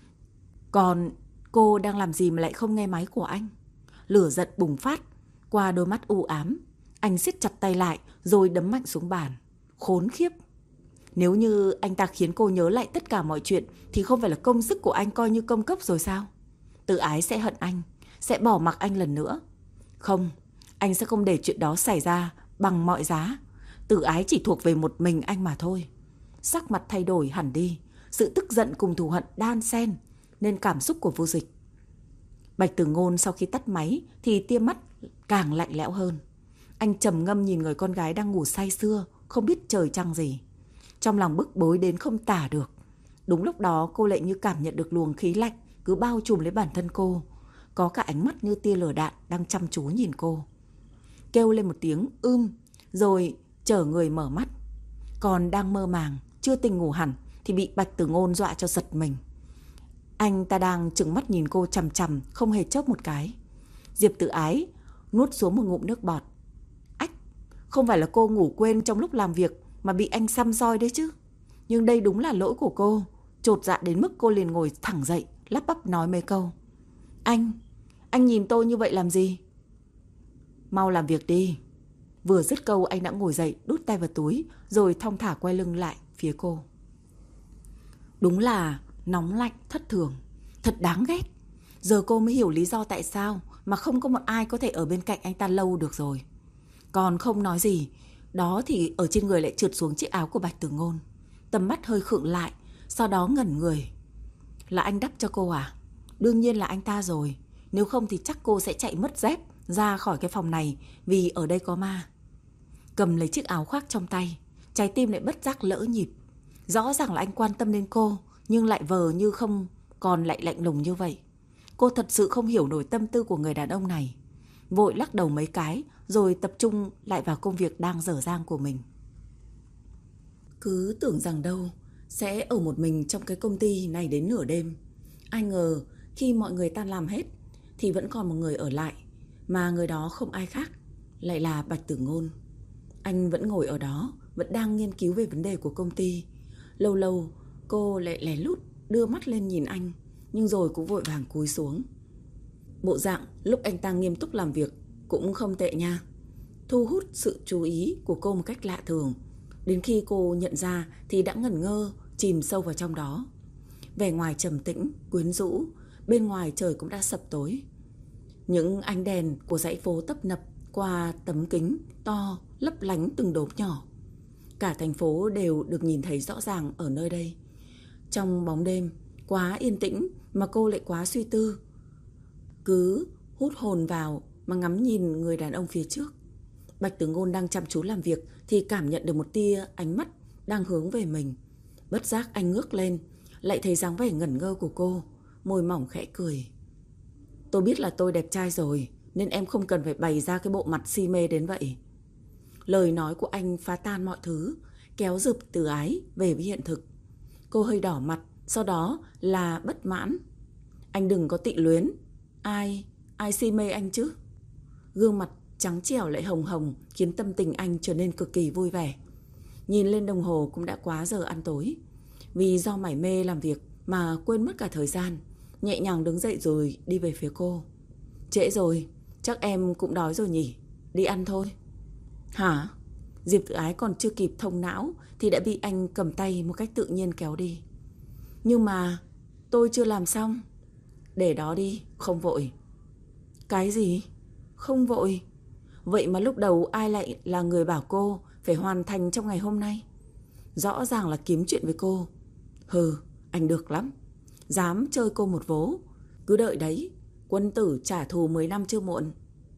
Còn cô đang làm gì mà lại không nghe máy của anh? Lửa giận bùng phát qua đôi mắt u ám. Anh siết chặt tay lại rồi đấm mạnh xuống bàn. Khốn khiếp. Nếu như anh ta khiến cô nhớ lại tất cả mọi chuyện thì không phải là công sức của anh coi như công cốc rồi sao? Tử Ái sẽ hận anh, sẽ bỏ mặc anh lần nữa. Không, anh sẽ không để chuyện đó xảy ra bằng mọi giá. Tử Ái chỉ thuộc về một mình anh mà thôi. Sắc mặt thay đổi hẳn đi, sự tức giận cùng thù hận đan xen nên cảm xúc của Vô Dịch. Bạch Tử Ngôn sau khi tắt máy thì tia mắt càng lạnh lẽo hơn. Anh trầm ngâm nhìn người con gái đang ngủ say sưa, không biết trời trăng gì. Trong lòng bức bối đến không tả được. Đúng lúc đó cô lại như cảm nhận được luồng khí lạnh cứ bao trùm lấy bản thân cô. Có cả ánh mắt như tia lửa đạn đang chăm chú nhìn cô. Kêu lên một tiếng ưm, rồi chở người mở mắt. Còn đang mơ màng, chưa tỉnh ngủ hẳn thì bị Bạch Tử Ngôn dọa cho giật mình. Anh ta đang trừng mắt nhìn cô chằm chằm, không hề chớp một cái. Diệp Tử Ái nuốt xuống một ngụm nước bọt. Ách, không phải là cô ngủ quên trong lúc làm việc mà bị anh săm soi đấy chứ. Nhưng đây đúng là lỗi của cô. Chột dạ đến mức cô liền ngồi thẳng dậy, lắp bắp nói mấy câu. Anh, anh nhìn tôi như vậy làm gì? Mau làm việc đi. Vừa dứt câu anh đã ngồi dậy, đút tay vào túi, rồi thong thả quay lưng lại phía cô. Đúng là nóng lạnh thất thường, thật đáng ghét. Giờ cô mới hiểu lý do tại sao mà không có một ai có thể ở bên cạnh anh ta lâu được rồi. Còn không nói gì, đó thì ở trên người lại trượt xuống chiếc áo của Bạch Tử Ngôn. Tầm mắt hơi khựng lại, sau đó ngẩn người. Là anh đắp cho cô à? Đương nhiên là anh ta rồi. Nếu không thì chắc cô sẽ chạy mất dép ra khỏi cái phòng này, vì ở đây có ma. Cầm lấy chiếc áo khoác trong tay, trái tim lại bất giác lỡ nhịp. Rõ ràng là anh quan tâm đến cô, nhưng lại vờ như không, còn lại lạnh lùng như vậy. Cô thật sự không hiểu nổi tâm tư của người đàn ông này. Vội lắc đầu mấy cái, rồi tập trung lại vào công việc đang dở dang của mình. Cứ tưởng rằng đâu sẽ ở một mình trong cái công ty này đến nửa đêm. Ai ngờ khi mọi người tan làm hết thì vẫn còn một người ở lại, mà người đó không ai khác, lại là Bạch Tử Ngôn. Anh vẫn ngồi ở đó, vẫn đang nghiên cứu về vấn đề của công ty. Lâu lâu cô lại lén lút đưa mắt lên nhìn anh, nhưng rồi cũng vội vàng cúi xuống. Bộ dạng lúc anh ta nghiêm túc làm việc cũng không tệ nha, thu hút sự chú ý của cô một cách lạ thường. Đến khi cô nhận ra thì đã ngẩn ngơ, chìm sâu vào trong đó. Vẻ ngoài trầm tĩnh, quyến rũ, bên ngoài trời cũng đã sập tối. Những ánh đèn của dãy phố tấp nập qua tấm kính to lấp lánh từng đốm nhỏ. Cả thành phố đều được nhìn thấy rõ ràng ở nơi đây. Trong bóng đêm quá yên tĩnh mà cô lại quá suy tư, cứ hút hồn vào mà ngắm nhìn người đàn ông phía trước. Bạch Tử Ngôn đang chăm chú làm việc thì cảm nhận được một tia ánh mắt đang hướng về mình. Bất giác anh ngước lên, lại thấy dáng vẻ ngẩn ngơ của cô, môi mỏng khẽ cười. Tôi biết là tôi đẹp trai rồi, nên em không cần phải bày ra cái bộ mặt si mê đến vậy. Lời nói của anh phá tan mọi thứ, kéo Diệp Tử Ái về với hiện thực. Cô hơi đỏ mặt, sau đó là bất mãn. Anh đừng có tị luyến. Ai, ai si mê anh chứ? Gương mặt trắng trẻo lại hồng hồng khiến tâm tình anh trở nên cực kỳ vui vẻ. Nhìn lên đồng hồ cũng đã quá giờ ăn tối. Vì do mải mê làm việc mà quên mất cả thời gian, nhẹ nhàng đứng dậy rồi đi về phía cô. Trễ rồi, chắc em cũng đói rồi nhỉ? Đi ăn thôi. Hả? Diệp Tử Ái còn chưa kịp thông não thì đã bị anh cầm tay một cách tự nhiên kéo đi. Nhưng mà tôi chưa làm xong. Để đó đi, không vội. Cái gì? Không vội? Vậy mà lúc đầu ai lại là người bảo cô phải hoàn thành trong ngày hôm nay? Rõ ràng là kiếm chuyện với cô. Hừ, anh được lắm. Dám chơi cô một vố. Cứ đợi đấy, quân tử trả thù mười năm chưa muộn.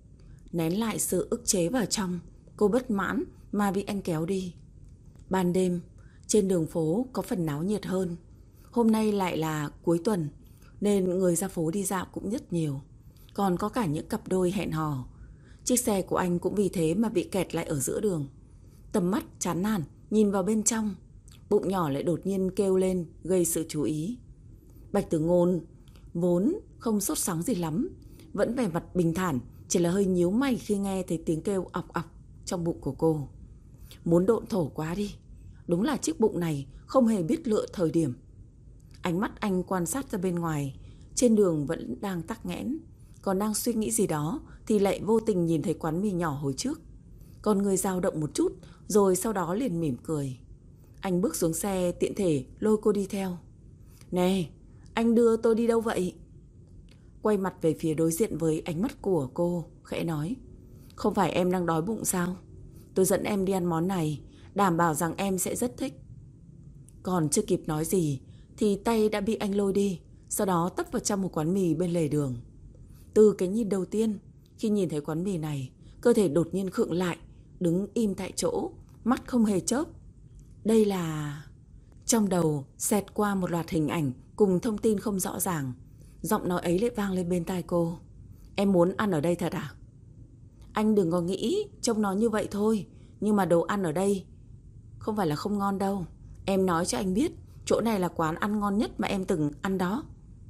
Nén lại sự ức chế vào trong, cô bất mãn mà bị anh kéo đi. Ban đêm, trên đường phố có phần náo nhiệt hơn. Hôm nay lại là cuối tuần, nên người ra phố đi dạo cũng rất nhiều. Còn có cả những cặp đôi hẹn hò. Chiếc xe của anh cũng vì thế mà bị kẹt lại ở giữa đường. Tầm mắt chán nản nhìn vào bên trong, bụng nhỏ lại đột nhiên kêu lên gây sự chú ý. Bạch Tử Ngôn vốn không sốt sắng gì lắm, vẫn vẻ mặt bình thản, chỉ là hơi nhíu mày khi nghe thấy tiếng kêu ọc ọc trong bụng của cô. Muốn độn thổ quá đi. Đúng là chiếc bụng này không hề biết lựa thời điểm. Ánh mắt anh quan sát ra bên ngoài, trên đường vẫn đang tắc nghẽn. Còn đang suy nghĩ gì đó thì lại vô tình nhìn thấy quán mì nhỏ hồi trước. Con người dao động một chút, rồi sau đó liền mỉm cười. Anh bước xuống xe tiện thể lôi cô đi theo. Nè, anh đưa tôi đi đâu vậy? Quay mặt về phía đối diện với ánh mắt của cô, khẽ nói. Không phải em đang đói bụng sao? Tôi dẫn em đi ăn món này, đảm bảo rằng em sẽ rất thích. Còn chưa kịp nói gì thì tay đã bị anh lôi đi, sau đó tấp vào trong một quán mì bên lề đường. Từ cái nhìn đầu tiên, khi nhìn thấy quán mì này, cơ thể đột nhiên khựng lại, đứng im tại chỗ, mắt không hề chớp. Đây là... Trong đầu xẹt qua một loạt hình ảnh cùng thông tin không rõ ràng. Giọng nói ấy lại vang lên bên tai cô. Em muốn ăn ở đây thật à? Anh đừng có nghĩ trông nó như vậy thôi, nhưng mà đồ ăn ở đây không phải là không ngon đâu. Em nói cho anh biết, chỗ này là quán ăn ngon nhất mà em từng ăn đó.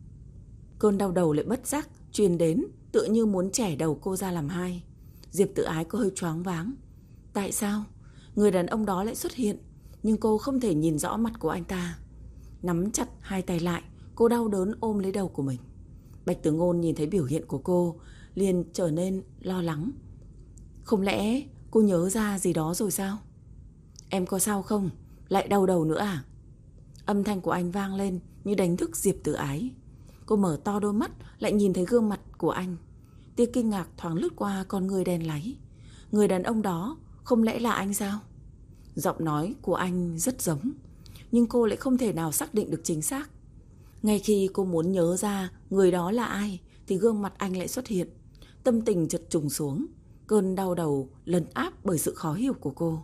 Cơn đau đầu lại bất giác truyền đến, tựa như muốn chẻ đầu cô ra làm hai. Diệp Tử Ái có hơi choáng váng. Tại sao? Người đàn ông đó lại xuất hiện, nhưng cô không thể nhìn rõ mặt của anh ta. Nắm chặt hai tay lại, cô đau đớn ôm lấy đầu của mình. Bạch Tử Ngôn nhìn thấy biểu hiện của cô, liền trở nên lo lắng. Không lẽ cô nhớ ra gì đó rồi sao? Em có sao không? Lại đau đầu nữa à? Âm thanh của anh vang lên như đánh thức Diệp Tử Ái. Cô mở to đôi mắt, lại nhìn thấy gương mặt của anh. Tia kinh ngạc thoáng lướt qua con người đen láy. Người đàn ông đó không lẽ là anh sao? Giọng nói của anh rất giống, nhưng cô lại không thể nào xác định được chính xác. Ngay khi cô muốn nhớ ra người đó là ai thì gương mặt anh lại xuất hiện. Tâm tình chợt trùng xuống, cơn đau đầu lấn áp bởi sự khó hiểu của cô.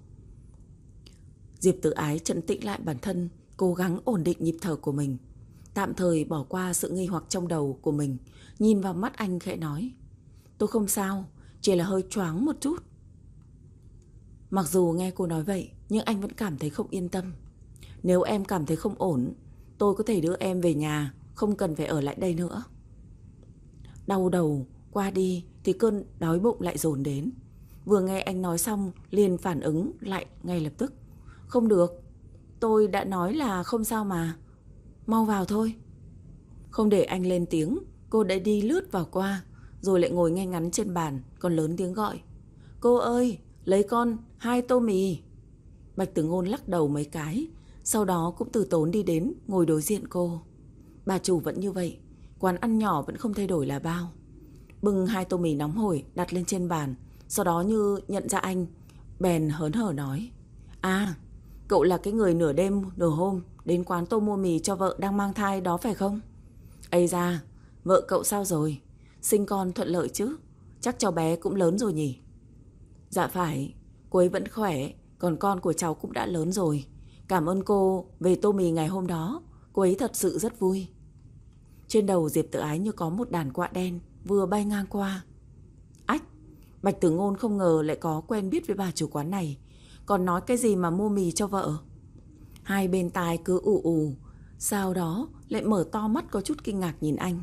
Diệp Tử Ái trấn tĩnh lại bản thân, cố gắng ổn định nhịp thở của mình, tạm thời bỏ qua sự nghi hoặc trong đầu của mình, nhìn vào mắt anh khẽ nói. Tôi không sao, chỉ là hơi choáng một chút. Mặc dù nghe cô nói vậy, nhưng anh vẫn cảm thấy không yên tâm. Nếu em cảm thấy không ổn, tôi có thể đưa em về nhà, không cần phải ở lại đây nữa. Đau đầu qua đi thì cơn đói bụng lại dồn đến. Vừa nghe anh nói xong, liền phản ứng lại ngay lập tức. Không được, tôi đã nói là không sao mà. mau vào thôi. Không để anh lên tiếng, cô đã đi lướt vào qua, rồi lại ngồi ngay ngắn trên bàn, còn lớn tiếng gọi. Cô ơi, lấy con hai tô mì. Bạch Tử Ngôn lắc đầu mấy cái, sau đó cũng từ tốn đi đến ngồi đối diện cô. Bà chủ vẫn như vậy, quán ăn nhỏ vẫn không thay đổi là bao. Bưng hai tô mì nóng hổi đặt lên trên bàn, sau đó như nhận ra anh, bèn hớn hở nói. À, cậu là cái người nửa đêm nửa hôm đến quán tôi mua mì cho vợ đang mang thai đó phải không? Ây da, vợ cậu sao rồi? Sinh con thuận lợi chứ? Chắc cháu bé cũng lớn rồi nhỉ? Dạ phải, cô ấy vẫn khỏe, còn con của cháu cũng đã lớn rồi. Cảm ơn cô về tô mì ngày hôm đó, cô ấy thật sự rất vui. Trên đầu Diệp Tử Ái như có một đàn quạ đen vừa bay ngang qua. Ách, Bạch Tử Ngôn không ngờ lại có quen biết với bà chủ quán này, còn nói cái gì mà mua mì cho vợ. Hai bên tai cứ ù ù, sau đó lại mở to mắt có chút kinh ngạc nhìn anh.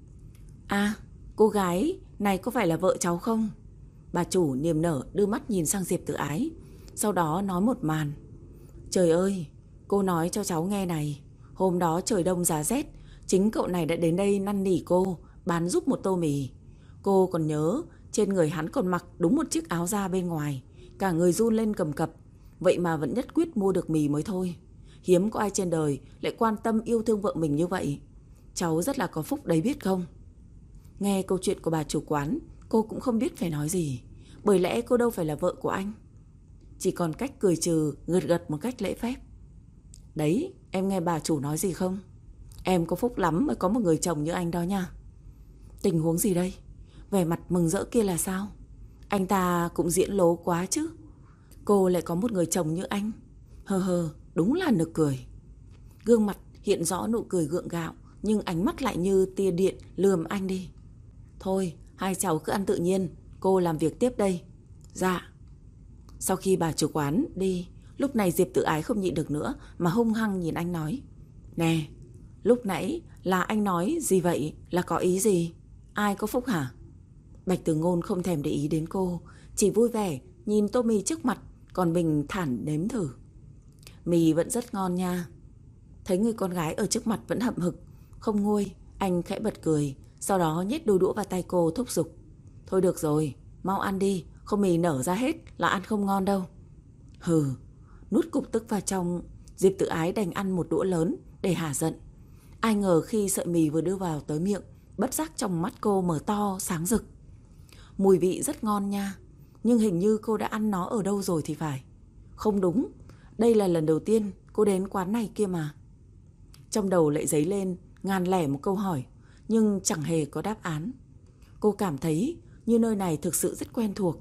À, cô gái này có phải là vợ cháu không? Bà chủ niềm nở đưa mắt nhìn sang Diệp Tử Ái, sau đó nói một màn. Trời ơi, cô nói cho cháu nghe này, hôm đó trời đông giá rét, chính cậu này đã đến đây năn nỉ cô bán giúp một tô mì. Cô còn nhớ trên người hắn còn mặc đúng một chiếc áo da bên ngoài, cả người run lên cầm cập, vậy mà vẫn nhất quyết mua được mì mới thôi. Hiếm có ai trên đời lại quan tâm yêu thương vợ mình như vậy. Cháu rất là có phúc đấy biết không? Nghe câu chuyện của bà chủ quán, cô cũng không biết phải nói gì, bởi lẽ cô đâu phải là vợ của anh. Chỉ còn cách cười trừ, gật gật một cách lễ phép. Đấy, em nghe bà chủ nói gì không? Em có phúc lắm mới có một người chồng như anh đó nha. Tình huống gì đây? Vẻ mặt mừng rỡ kia là sao? Anh ta cũng diễn lố quá chứ. Cô lại có một người chồng như anh. Hờ hờ, đúng là nực cười. Gương mặt hiện rõ nụ cười gượng gạo, nhưng ánh mắt lại như tia điện lườm anh đi. Thôi, hai cháu cứ ăn tự nhiên, cô làm việc tiếp đây. Dạ. Sau khi bà chủ quán đi, lúc này Diệp Tử Ái không nhịn được nữa mà hung hăng nhìn anh nói. Nè, lúc nãy là anh nói gì vậy? Là có ý gì? Ai có phúc hả? Bạch Tử Ngôn không thèm để ý đến cô, chỉ vui vẻ nhìn tô mì trước mặt, còn bình thản nếm thử. Mì vẫn rất ngon nha. Thấy người con gái ở trước mặt vẫn hậm hực, không nguôi, anh khẽ bật cười, sau đó nhét đôi đũa vào tay cô thúc giục. Thôi được rồi, mau ăn đi, không mì nở ra hết là ăn không ngon đâu. Hừ, nuốt cục tức vào trong, Diệp Tử Ái đành ăn một đũa lớn để hả giận. Ai ngờ khi sợi mì vừa đưa vào tới miệng, bất giác trong mắt cô mở to sáng rực. Mùi vị rất ngon nha, nhưng hình như cô đã ăn nó ở đâu rồi thì phải. Không đúng, đây là lần đầu tiên cô đến quán này kia mà. Trong đầu lại dấy lên ngàn lẻ một câu hỏi, nhưng chẳng hề có đáp án. Cô cảm thấy như nơi này thực sự rất quen thuộc.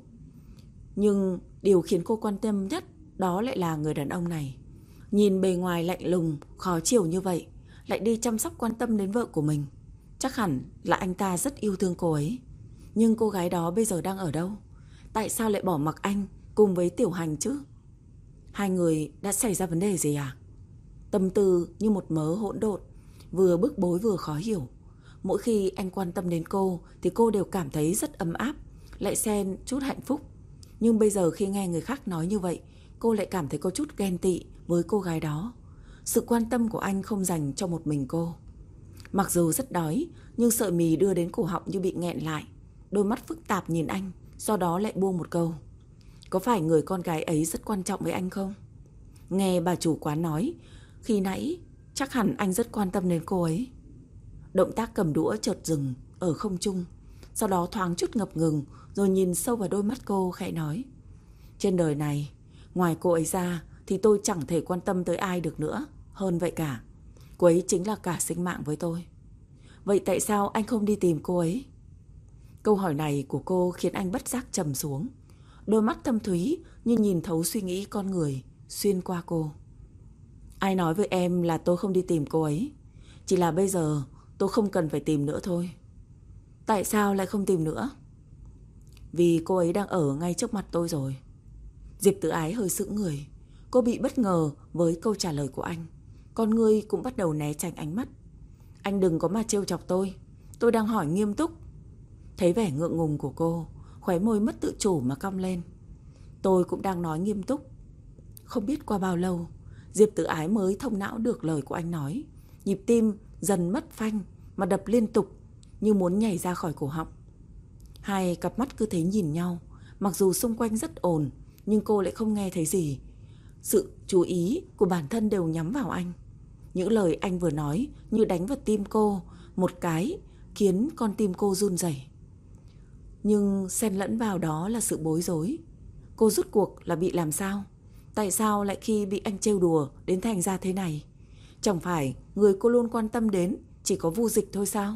Nhưng điều khiến cô quan tâm nhất đó lại là người đàn ông này. Nhìn bề ngoài lạnh lùng, khó chịu như vậy, lại đi chăm sóc quan tâm đến vợ của mình. Chắc hẳn là anh ta rất yêu thương cô ấy. Nhưng cô gái đó bây giờ đang ở đâu? Tại sao lại bỏ mặc anh cùng với Tiểu Hành chứ? Hai người đã xảy ra vấn đề gì à? Tâm tư như một mớ hỗn độn, vừa bức bối vừa khó hiểu. Mỗi khi anh quan tâm đến cô thì cô đều cảm thấy rất ấm áp, lại xen chút hạnh phúc. Nhưng bây giờ khi nghe người khác nói như vậy, cô lại cảm thấy có chút ghen tị với cô gái đó. Sự quan tâm của anh không dành cho một mình cô. Mặc dù rất đói, nhưng sợi mì đưa đến cổ họng như bị nghẹn lại. Đôi mắt phức tạp nhìn anh, sau đó lại buông một câu. Có phải người con gái ấy rất quan trọng với anh không? Nghe bà chủ quán nói, khi nãy chắc hẳn anh rất quan tâm đến cô ấy. Động tác cầm đũa chợt dừng ở không trung, sau đó thoáng chút ngập ngừng, rồi nhìn sâu vào đôi mắt cô khẽ nói. Trên đời này, ngoài cô ấy ra thì tôi chẳng thể quan tâm tới ai được nữa. Hơn vậy cả, cô ấy chính là cả sinh mạng với tôi. Vậy tại sao anh không đi tìm cô ấy? Câu hỏi này của cô khiến anh bất giác trầm xuống. Đôi mắt thâm thúy như nhìn thấu suy nghĩ con người xuyên qua cô. Ai nói với em là tôi không đi tìm cô ấy? Chỉ là bây giờ tôi không cần phải tìm nữa thôi. Tại sao lại không tìm nữa? Vì cô ấy đang ở ngay trước mặt tôi rồi. Diệp Tử Ái hơi sững người. Cô bị bất ngờ với câu trả lời của anh. Con người cũng bắt đầu né tránh ánh mắt. Anh đừng có mà trêu chọc tôi. Tôi đang hỏi nghiêm túc. Thấy vẻ ngượng ngùng của cô, khóe môi mất tự chủ mà cong lên. Tôi cũng đang nói nghiêm túc. Không biết qua bao lâu, Diệp Tử Ái mới thông não được lời của anh nói. nhịp tim dần mất phanh mà đập liên tục như muốn nhảy ra khỏi cổ họng. Hai cặp mắt cứ thế nhìn nhau, mặc dù xung quanh rất ồn nhưng cô lại không nghe thấy gì. Sự chú ý của bản thân đều nhắm vào anh. Những lời anh vừa nói như đánh vào tim cô một cái, khiến con tim cô run rẩy. Nhưng xen lẫn vào đó là sự bối rối. Cô rút cuộc là bị làm sao? Tại sao lại khi bị anh trêu đùa đến thành ra thế này? Chẳng phải người cô luôn quan tâm đến chỉ có Vu Dịch thôi sao?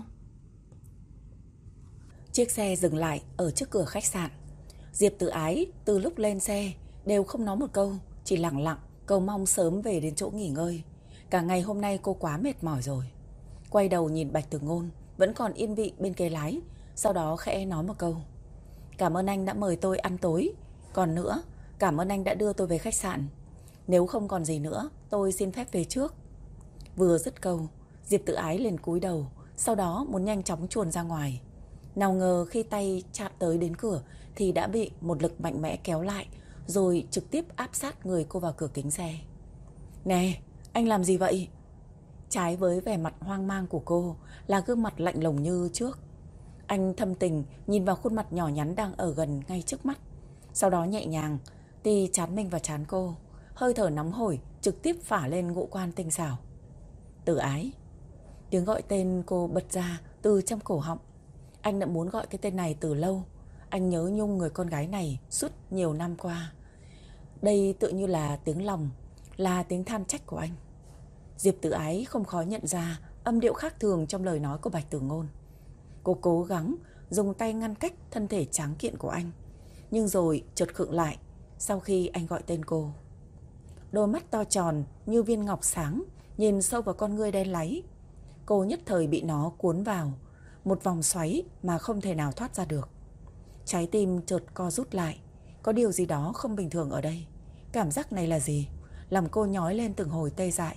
Chiếc xe dừng lại ở trước cửa khách sạn. Diệp Tử Ái từ lúc lên xe đều không nói một câu, chỉ lặng lặng cầu mong sớm về đến chỗ nghỉ ngơi. Cả ngày hôm nay cô quá mệt mỏi rồi. Quay đầu nhìn Bạch Tử Ngôn vẫn còn yên vị bên ghế lái, sau đó khẽ nói một câu: "Cảm ơn anh đã mời tôi ăn tối. Còn nữa, cảm ơn anh đã đưa tôi về khách sạn. Nếu không còn gì nữa, tôi xin phép về trước." Vừa dứt câu, Diệp Tử Ái liền cúi đầu, sau đó muốn nhanh chóng chuồn ra ngoài. Nào ngờ khi tay chạm tới đến cửa thì đã bị một lực mạnh mẽ kéo lại, rồi trực tiếp áp sát người cô vào cửa kính xe. "Nè, anh làm gì vậy?" Trái với vẻ mặt hoang mang của cô là gương mặt lạnh lùng như trước. Anh thâm tình nhìn vào khuôn mặt nhỏ nhắn đang ở gần ngay trước mắt, sau đó nhẹ nhàng tì trán mình vào trán cô, hơi thở nóng hổi trực tiếp phả lên ngũ quan tinh xảo. "Tử Ái." Tiếng gọi tên cô bật ra từ trong cổ họng. Anh đã muốn gọi cái tên này từ lâu. Anh nhớ nhung người con gái này suốt nhiều năm qua. Đây tự như là tiếng lòng, là tiếng than trách của anh. Diệp Tử Ái không khó nhận ra âm điệu khác thường trong lời nói của Bạch Tử Ngôn. Cô cố gắng dùng tay ngăn cách thân thể tráng kiện của anh, nhưng rồi chợt khựng lại sau khi anh gọi tên cô. Đôi mắt to tròn như viên ngọc sáng nhìn sâu vào con ngươi đen láy. Cô nhất thời bị nó cuốn vào một vòng xoáy mà không thể nào thoát ra được. Trái tim chợt co rút lại. Có điều gì đó không bình thường ở đây. Cảm giác này là gì? Làm cô nhói lên từng hồi tê dại.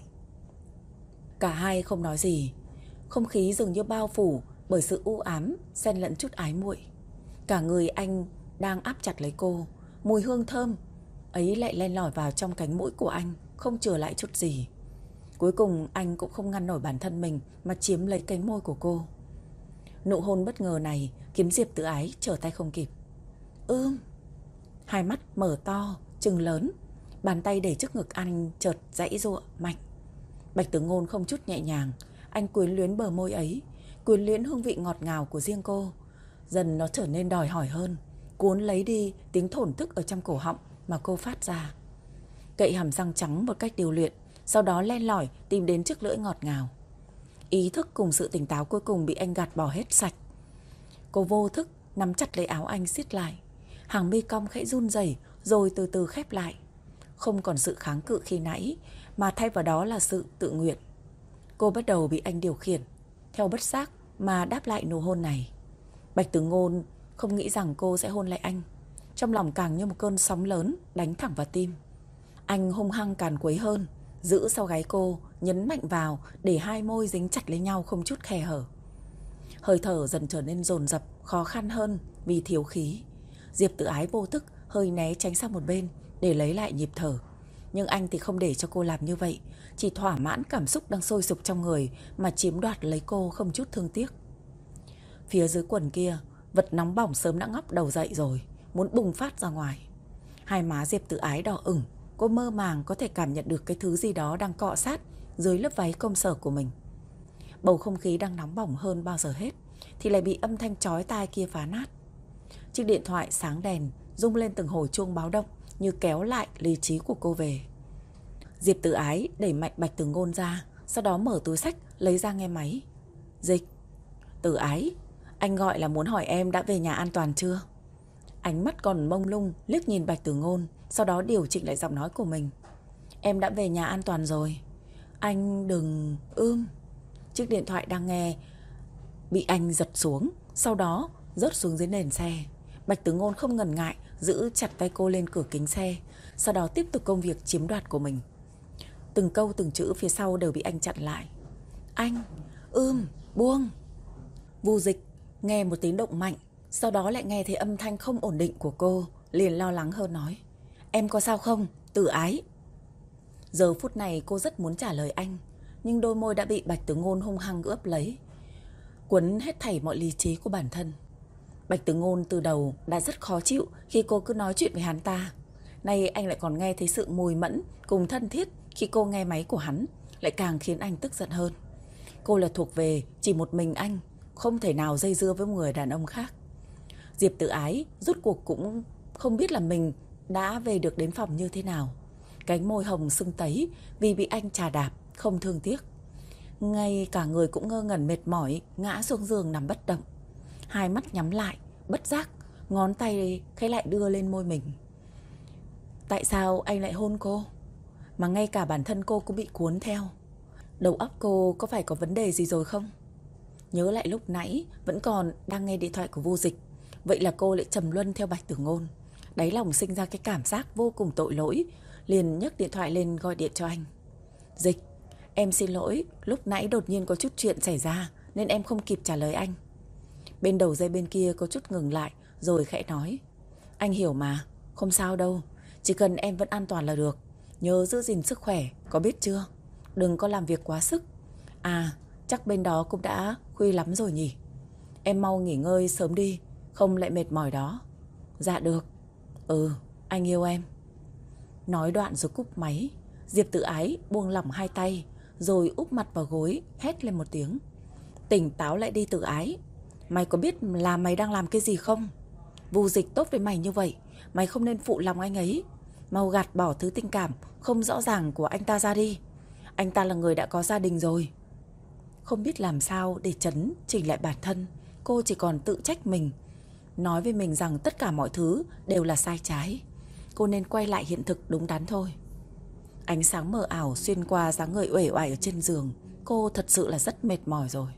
Cả hai không nói gì. Không khí dường như bao phủ bởi sự u ám xen lẫn chút ái muội. Cả người anh đang áp chặt lấy cô. Mùi hương thơm ấy lại len lỏi vào trong cánh mũi của anh, không chừa lại chút gì. Cuối cùng anh cũng không ngăn nổi bản thân mình mà chiếm lấy cánh môi của cô. Nụ hôn bất ngờ này khiến Diệp Tử Ái trở tay không kịp. Ưm. Hai mắt mở to, trừng lớn. Bàn tay để trước ngực anh chợt giãy giụa mạnh. Bạch Tử Ngôn không chút nhẹ nhàng. Anh quyến luyến bờ môi ấy, quyến luyến hương vị ngọt ngào của riêng cô. Dần nó trở nên đòi hỏi hơn, cuốn lấy đi tiếng thổn thức ở trong cổ họng mà cô phát ra. Cậy hàm răng trắng một cách điều luyện, sau đó len lỏi tìm đến chiếc lưỡi ngọt ngào. Ý thức cùng sự tỉnh táo cuối cùng bị anh gạt bỏ hết sạch. Cô vô thức nắm chặt lấy áo anh siết lại. Hàng mi cong khẽ run rẩy rồi từ từ khép lại. Không còn sự kháng cự khi nãy, mà thay vào đó là sự tự nguyện. Cô bắt đầu bị anh điều khiển, theo bất giác mà đáp lại nụ hôn này. Bạch Tử Ngôn không nghĩ rằng cô sẽ hôn lại anh. Trong lòng càng như một cơn sóng lớn đánh thẳng vào tim. Anh hung hăng càn quấy hơn, giữ sau gáy cô, nhấn mạnh vào để hai môi dính chặt lấy nhau không chút khe hở. Hơi thở dần trở nên dồn dập, khó khăn hơn vì thiếu khí. Diệp Tử Ái vô thức hơi né tránh sang một bên để lấy lại nhịp thở. Nhưng anh thì không để cho cô làm như vậy, chỉ thỏa mãn cảm xúc đang sôi sục trong người mà chiếm đoạt lấy cô không chút thương tiếc. Phía dưới quần kia, vật nóng bỏng sớm đã ngóc đầu dậy rồi, muốn bùng phát ra ngoài. Hai má Diệp Tử Ái đỏ ửng, cô mơ màng có thể cảm nhận được cái thứ gì đó đang cọ sát dưới lớp váy công sở của mình. Bầu không khí đang nóng bỏng hơn bao giờ hết thì lại bị âm thanh chói tai kia phá nát. Chiếc điện thoại sáng đèn rung lên từng hồi chuông báo động như kéo lại lý trí của cô về. Diệp Tử Ái đẩy mạnh Bạch Tử Ngôn ra, sau đó mở túi xách lấy ra nghe máy. Dịch. Tử Ái, anh gọi là muốn hỏi em đã về nhà an toàn chưa? Ánh mắt còn mông lung liếc nhìn Bạch Tử Ngôn, sau đó điều chỉnh lại giọng nói của mình. Em đã về nhà an toàn rồi. Anh đừng... Ưm. Chiếc điện thoại đang nghe bị anh giật xuống, sau đó rớt xuống dưới nền xe. Bạch Tử Ngôn không ngần ngại giữ chặt tay cô lên cửa kính xe, sau đó tiếp tục công việc chiếm đoạt của mình. Từng câu từng chữ phía sau đều bị anh chặn lại. Anh, ưm, buông. Vu Dịch nghe một tiếng động mạnh, sau đó lại nghe thấy âm thanh không ổn định của cô, liền lo lắng hơn nói. Em có sao không, Tử Ái? Giờ phút này cô rất muốn trả lời anh, nhưng đôi môi đã bị Bạch Tử Ngôn hung hăng ướp lấy, quấn hết thảy mọi lý trí của bản thân. Bạch Tử Ngôn từ đầu đã rất khó chịu khi cô cứ nói chuyện với hắn ta. Nay anh lại còn nghe thấy sự mùi mẫn cùng thân thiết khi cô nghe máy của hắn, lại càng khiến anh tức giận hơn. Cô là thuộc về chỉ một mình anh, không thể nào dây dưa với một người đàn ông khác. Diệp Tử Ái rút cuộc cũng không biết là mình đã về được đến phòng như thế nào. Cánh môi hồng sưng tấy vì bị anh chà đạp, không thương tiếc. Ngay cả người cũng ngơ ngẩn mệt mỏi, ngã xuống giường nằm bất động. Hai mắt nhắm lại, bất giác, ngón tay khẽ lại đưa lên môi mình. Tại sao anh lại hôn cô? Mà ngay cả bản thân cô cũng bị cuốn theo. Đầu óc cô có phải có vấn đề gì rồi không? Nhớ lại lúc nãy vẫn còn đang nghe điện thoại của Vô Dịch. Vậy là cô lại trầm luân theo Bạch Tử Ngôn. Đáy lòng sinh ra cái cảm giác vô cùng tội lỗi, liền nhấc điện thoại lên gọi điện cho anh. Dịch, em xin lỗi, lúc nãy đột nhiên có chút chuyện xảy ra nên em không kịp trả lời anh. Bên đầu dây bên kia có chút ngừng lại rồi khẽ nói. Anh hiểu mà, không sao đâu, chỉ cần em vẫn an toàn là được. Nhớ giữ gìn sức khỏe, có biết chưa? Đừng có làm việc quá sức. À, chắc bên đó cũng đã khuya lắm rồi nhỉ? Em mau nghỉ ngơi sớm đi, không lại mệt mỏi đó. Dạ được. Ừ, anh yêu em. Nói đoạn rồi cúp máy. Diệp Tử Ái buông lỏng hai tay, rồi úp mặt vào gối, hét lên một tiếng. Tỉnh táo lại đi Tử Ái. Mày có biết là mày đang làm cái gì không? Vô Dịch tốt với mày như vậy, mày không nên phụ lòng anh ấy. Mau gạt bỏ thứ tình cảm không rõ ràng của anh ta ra đi. Anh ta là người đã có gia đình rồi. Không biết làm sao để chấn chỉnh lại bản thân, cô chỉ còn tự trách mình, nói với mình rằng tất cả mọi thứ đều là sai trái. Cô nên quay lại hiện thực đúng đắn thôi. Ánh sáng mờ ảo xuyên qua dáng người uể oải ở trên giường. Cô thật sự là rất mệt mỏi rồi.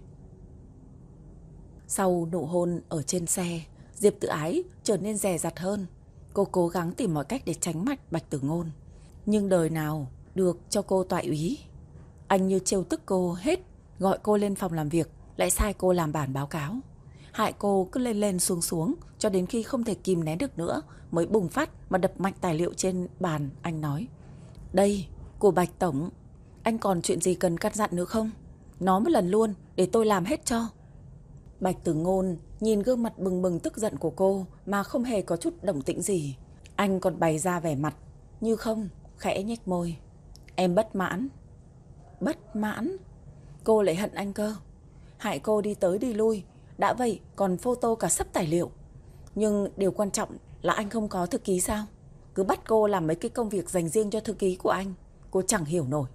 Sau nụ hôn ở trên xe, Diệp Tử Ái trở nên dè dặt hơn. Cô cố gắng tìm mọi cách để tránh mặt Bạch Tử Ngôn, nhưng đời nào được cho cô toại úy. Anh như trêu tức cô hết, gọi cô lên phòng làm việc, lại sai cô làm bản báo cáo. Hại cô cứ lên lên xuống xuống, cho đến khi không thể kìm nén được nữa mới bùng phát mà đập mạnh tài liệu trên bàn. Anh nói, đây, của Bạch Tổng, anh còn chuyện gì cần căn dặn nữa không? Nói một lần luôn, để tôi làm hết cho. Bạch Tử Ngôn nhìn gương mặt bừng bừng tức giận của cô mà không hề có chút động tĩnh gì. Anh còn bày ra vẻ mặt như không, khẽ nhếch môi. Em bất mãn. Bất mãn? Cô lại hận anh cơ. Hại cô đi tới đi lui, đã vậy còn photo cả sấp tài liệu. Nhưng điều quan trọng là anh không có thư ký sao? Cứ bắt cô làm mấy cái công việc dành riêng cho thư ký của anh. Cô chẳng hiểu nổi.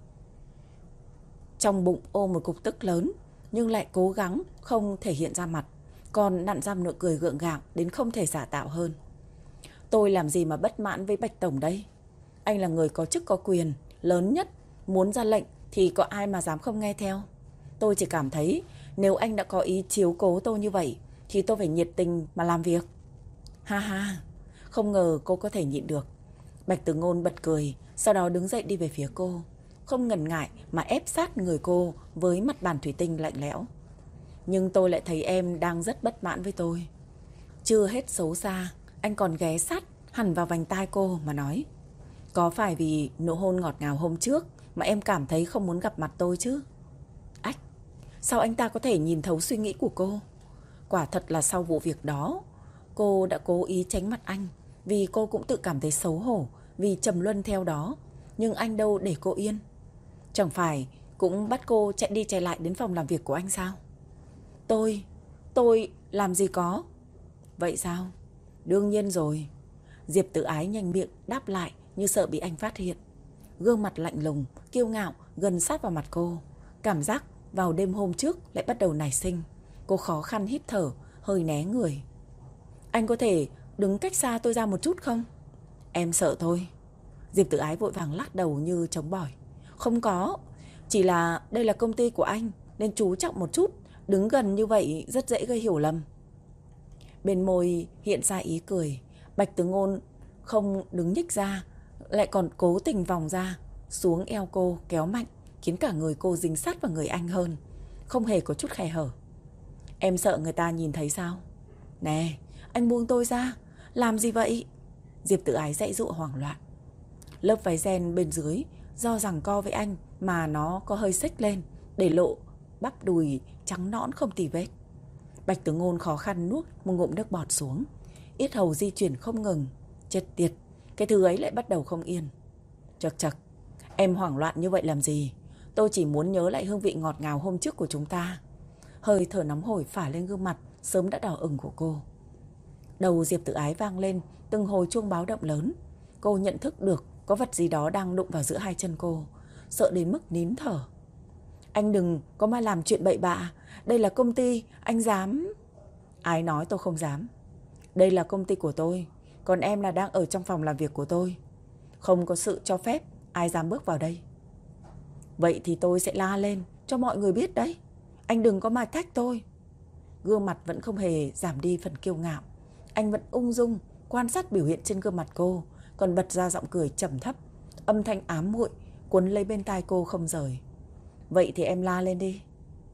Trong bụng ôm một cục tức lớn, nhưng lại cố gắng không thể hiện ra mặt, còn nặn ra nụ cười gượng gạo đến không thể giả tạo hơn. Tôi làm gì mà bất mãn với Bạch Tổng đây? Anh là người có chức có quyền lớn nhất, muốn ra lệnh thì có ai mà dám không nghe theo. Tôi chỉ cảm thấy nếu anh đã có ý chiếu cố tôi như vậy thì tôi phải nhiệt tình mà làm việc. Ha ha, không ngờ cô có thể nhịn được. Bạch Tử Ngôn bật cười, sau đó đứng dậy đi về phía cô, không ngần ngại mà ép sát người cô với mặt bàn thủy tinh lạnh lẽo. Nhưng tôi lại thấy em đang rất bất mãn với tôi. Chưa hết xấu xa, anh còn ghé sát hẳn vào vành tai cô mà nói, có phải vì nụ hôn ngọt ngào hôm trước mà em cảm thấy không muốn gặp mặt tôi chứ? Ách, sao anh ta có thể nhìn thấu suy nghĩ của cô? Quả thật là sau vụ việc đó, cô đã cố ý tránh mặt anh, vì cô cũng tự cảm thấy xấu hổ vì trầm luân theo đó. Nhưng anh đâu để cô yên. Chẳng phải cũng bắt cô chạy đi chạy lại đến phòng làm việc của anh sao? Tôi, tôi làm gì có. Vậy sao? Đương nhiên rồi. Diệp Tử Ái nhanh miệng đáp lại như sợ bị anh phát hiện. Gương mặt lạnh lùng, kiêu ngạo gần sát vào mặt cô. Cảm giác vào đêm hôm trước lại bắt đầu nảy sinh. Cô khó khăn hít thở, hơi né người. Anh có thể đứng cách xa tôi ra một chút không? Em sợ thôi. Diệp Tử Ái vội vàng lắc đầu như chống bỏi. Không có, chỉ là đây là công ty của anh nên chú trọng một chút. Đứng gần như vậy rất dễ gây hiểu lầm. Bên môi hiện ra ý cười. Bạch Tử Ngôn không đứng nhích ra, lại còn cố tình vòng ra xuống eo cô kéo mạnh, khiến cả người cô dính sát vào người anh hơn, không hề có chút khe hở. Em sợ người ta nhìn thấy sao? Nè, anh buông tôi ra. Làm gì vậy? Diệp Tử Ái dãy dụa hoảng loạn. Lớp váy ren bên dưới do giằng co với anh mà nó có hơi xếch lên, để lộ bắp đùi trắng nõn không tì vết. Bạch Tử Ngôn khó khăn nuốt một ngụm nước bọt xuống, yết hầu di chuyển không ngừng. Chết tiệt, cái thứ ấy lại bắt đầu không yên. Chật chật, em hoảng loạn như vậy làm gì? Tôi chỉ muốn nhớ lại hương vị ngọt ngào hôm trước của chúng ta. Hơi thở nóng hổi phả lên gương mặt sớm đã đỏ ửng của cô. Đầu Diệp Tử Ái vang lên từng hồi chuông báo động lớn. Cô nhận thức được có vật gì đó đang đụng vào giữa hai chân cô, sợ đến mức nín thở. Anh đừng có mà làm chuyện bậy bạ. Đây là công ty, anh dám... Ái nói tôi không dám. Đây là công ty của tôi, còn em là đang ở trong phòng làm việc của tôi. Không có sự cho phép ai dám bước vào đây. Vậy thì tôi sẽ la lên cho mọi người biết đấy. Anh đừng có mà thách tôi. Gương mặt vẫn không hề giảm đi phần kiêu ngạo. Anh vẫn ung dung quan sát biểu hiện trên gương mặt cô, còn bật ra giọng cười trầm thấp, âm thanh ám muội cuốn lấy bên tai cô không rời. Vậy thì em la lên đi.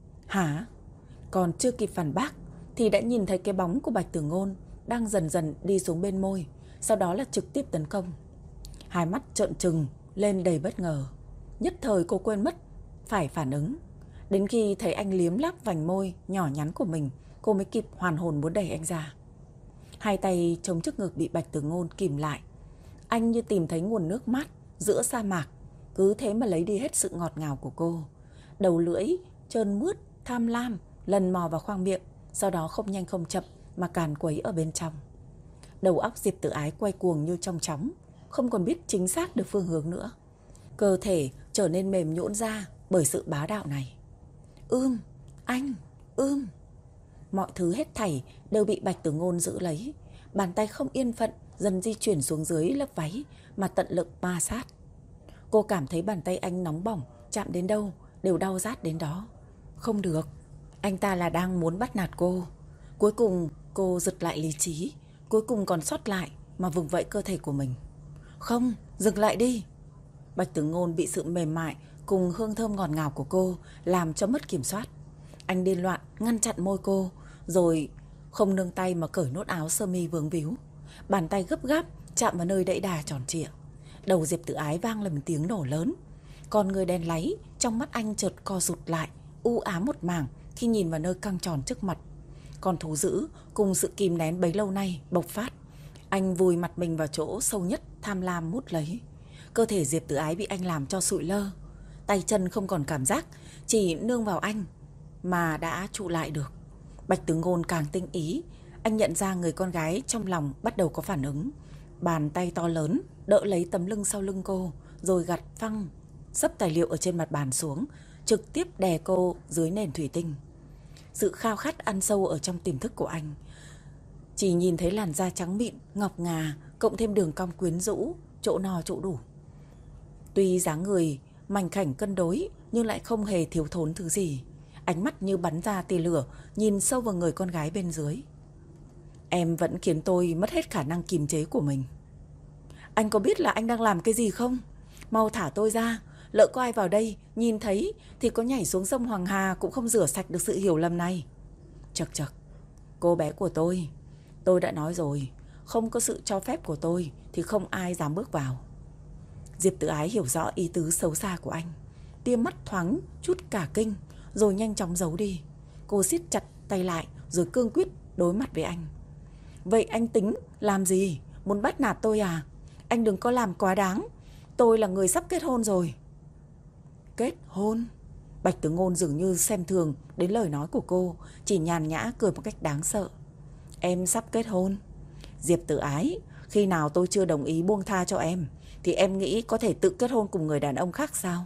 Hả? Còn chưa kịp phản bác thì đã nhìn thấy cái bóng của Bạch Tử Ngôn đang dần dần đi xuống bên môi, sau đó là trực tiếp tấn công. Hai mắt trợn trừng lên đầy bất ngờ. Nhất thời cô quên mất phải phản ứng. Đến khi thấy anh liếm láp vành môi nhỏ nhắn của mình, cô mới kịp hoàn hồn muốn đẩy anh ra. Hai tay chống trước ngực bị Bạch Tử Ngôn kìm lại. Anh như tìm thấy nguồn nước mát giữa sa mạc, cứ thế mà lấy đi hết sự ngọt ngào của cô. Đầu lưỡi trơn mướt, tham lam lần mò vào khoang miệng, sau đó không nhanh không chậm mà càn quấy ở bên trong. Đầu óc Diệp Tử Ái quay cuồng như trong chóng, không còn biết chính xác được phương hướng nữa. Cơ thể trở nên mềm nhũn ra bởi sự bá đạo này. Ưm, anh, ưm. Mọi thứ hết thảy đều bị Bạch Tử Ngôn giữ lấy. Bàn tay không yên phận dần di chuyển xuống dưới lớp váy mà tận lực ma sát. Cô cảm thấy bàn tay anh nóng bỏng, chạm đến đâu đều đau rát đến đó. Không được, anh ta là đang muốn bắt nạt cô. Cuối cùng cô giật lại lý trí, cuối cùng còn sót lại mà vùng vẫy cơ thể của mình. Không, dừng lại đi. Bạch Tử Ngôn bị sự mềm mại cùng hương thơm ngọt ngào của cô làm cho mất kiểm soát. Anh điên loạn ngăn chặn môi cô, rồi không nương tay mà cởi nốt áo sơ mi vướng víu. Bàn tay gấp gáp chạm vào nơi đẫy đà tròn trịa. Đầu Diệp Tử Ái vang lên một tiếng nổ lớn. Con người đen láy trong mắt anh chợt co rụt lại, u ám một mảng khi nhìn vào nơi căng tròn trước mặt. Con thú dữ cùng sự kìm nén bấy lâu nay bộc phát. Anh vùi mặt mình vào chỗ sâu nhất, tham lam mút lấy. Cơ thể Diệp Tử Ái bị anh làm cho sụi lơ. Tay chân không còn cảm giác, chỉ nương vào anh mà đã trụ lại được. Bạch Tử Ngôn càng tinh ý. Anh nhận ra người con gái trong lòng bắt đầu có phản ứng. Bàn tay to lớn đỡ lấy tấm lưng sau lưng cô, rồi gạt phăng sấp tài liệu ở trên mặt bàn xuống, trực tiếp đè cô dưới nền thủy tinh. Sự khao khát ăn sâu ở trong tiềm thức của anh. Chỉ nhìn thấy làn da trắng mịn, ngọc ngà, cộng thêm đường cong quyến rũ, chỗ no chỗ đủ. Tuy dáng người mảnh khảnh cân đối, nhưng lại không hề thiếu thốn thứ gì. Ánh mắt như bắn ra tia lửa, nhìn sâu vào người con gái bên dưới. Em vẫn khiến tôi mất hết khả năng kiềm chế của mình. Anh có biết là anh đang làm cái gì không? Mau thả tôi ra. Lỡ có ai vào đây nhìn thấy thì có nhảy xuống sông Hoàng Hà cũng không rửa sạch được sự hiểu lầm này. Chật chật, cô bé của tôi, tôi đã nói rồi, không có sự cho phép của tôi thì không ai dám bước vào. Diệp Tử Ái hiểu rõ ý tứ xấu xa của anh. Tia mắt thoáng chút cả kinh, rồi nhanh chóng giấu đi. Cô siết chặt tay lại rồi cương quyết đối mặt với anh. Vậy anh tính làm gì? Muốn bắt nạt tôi à? Anh đừng có làm quá đáng. Tôi là người sắp kết hôn rồi. Kết hôn? Bạch Tử Ngôn dường như xem thường đến lời nói của cô, chỉ nhàn nhã cười một cách đáng sợ. Em sắp kết hôn? Diệp Tử Ái, khi nào tôi chưa đồng ý buông tha cho em thì em nghĩ có thể tự kết hôn cùng người đàn ông khác sao?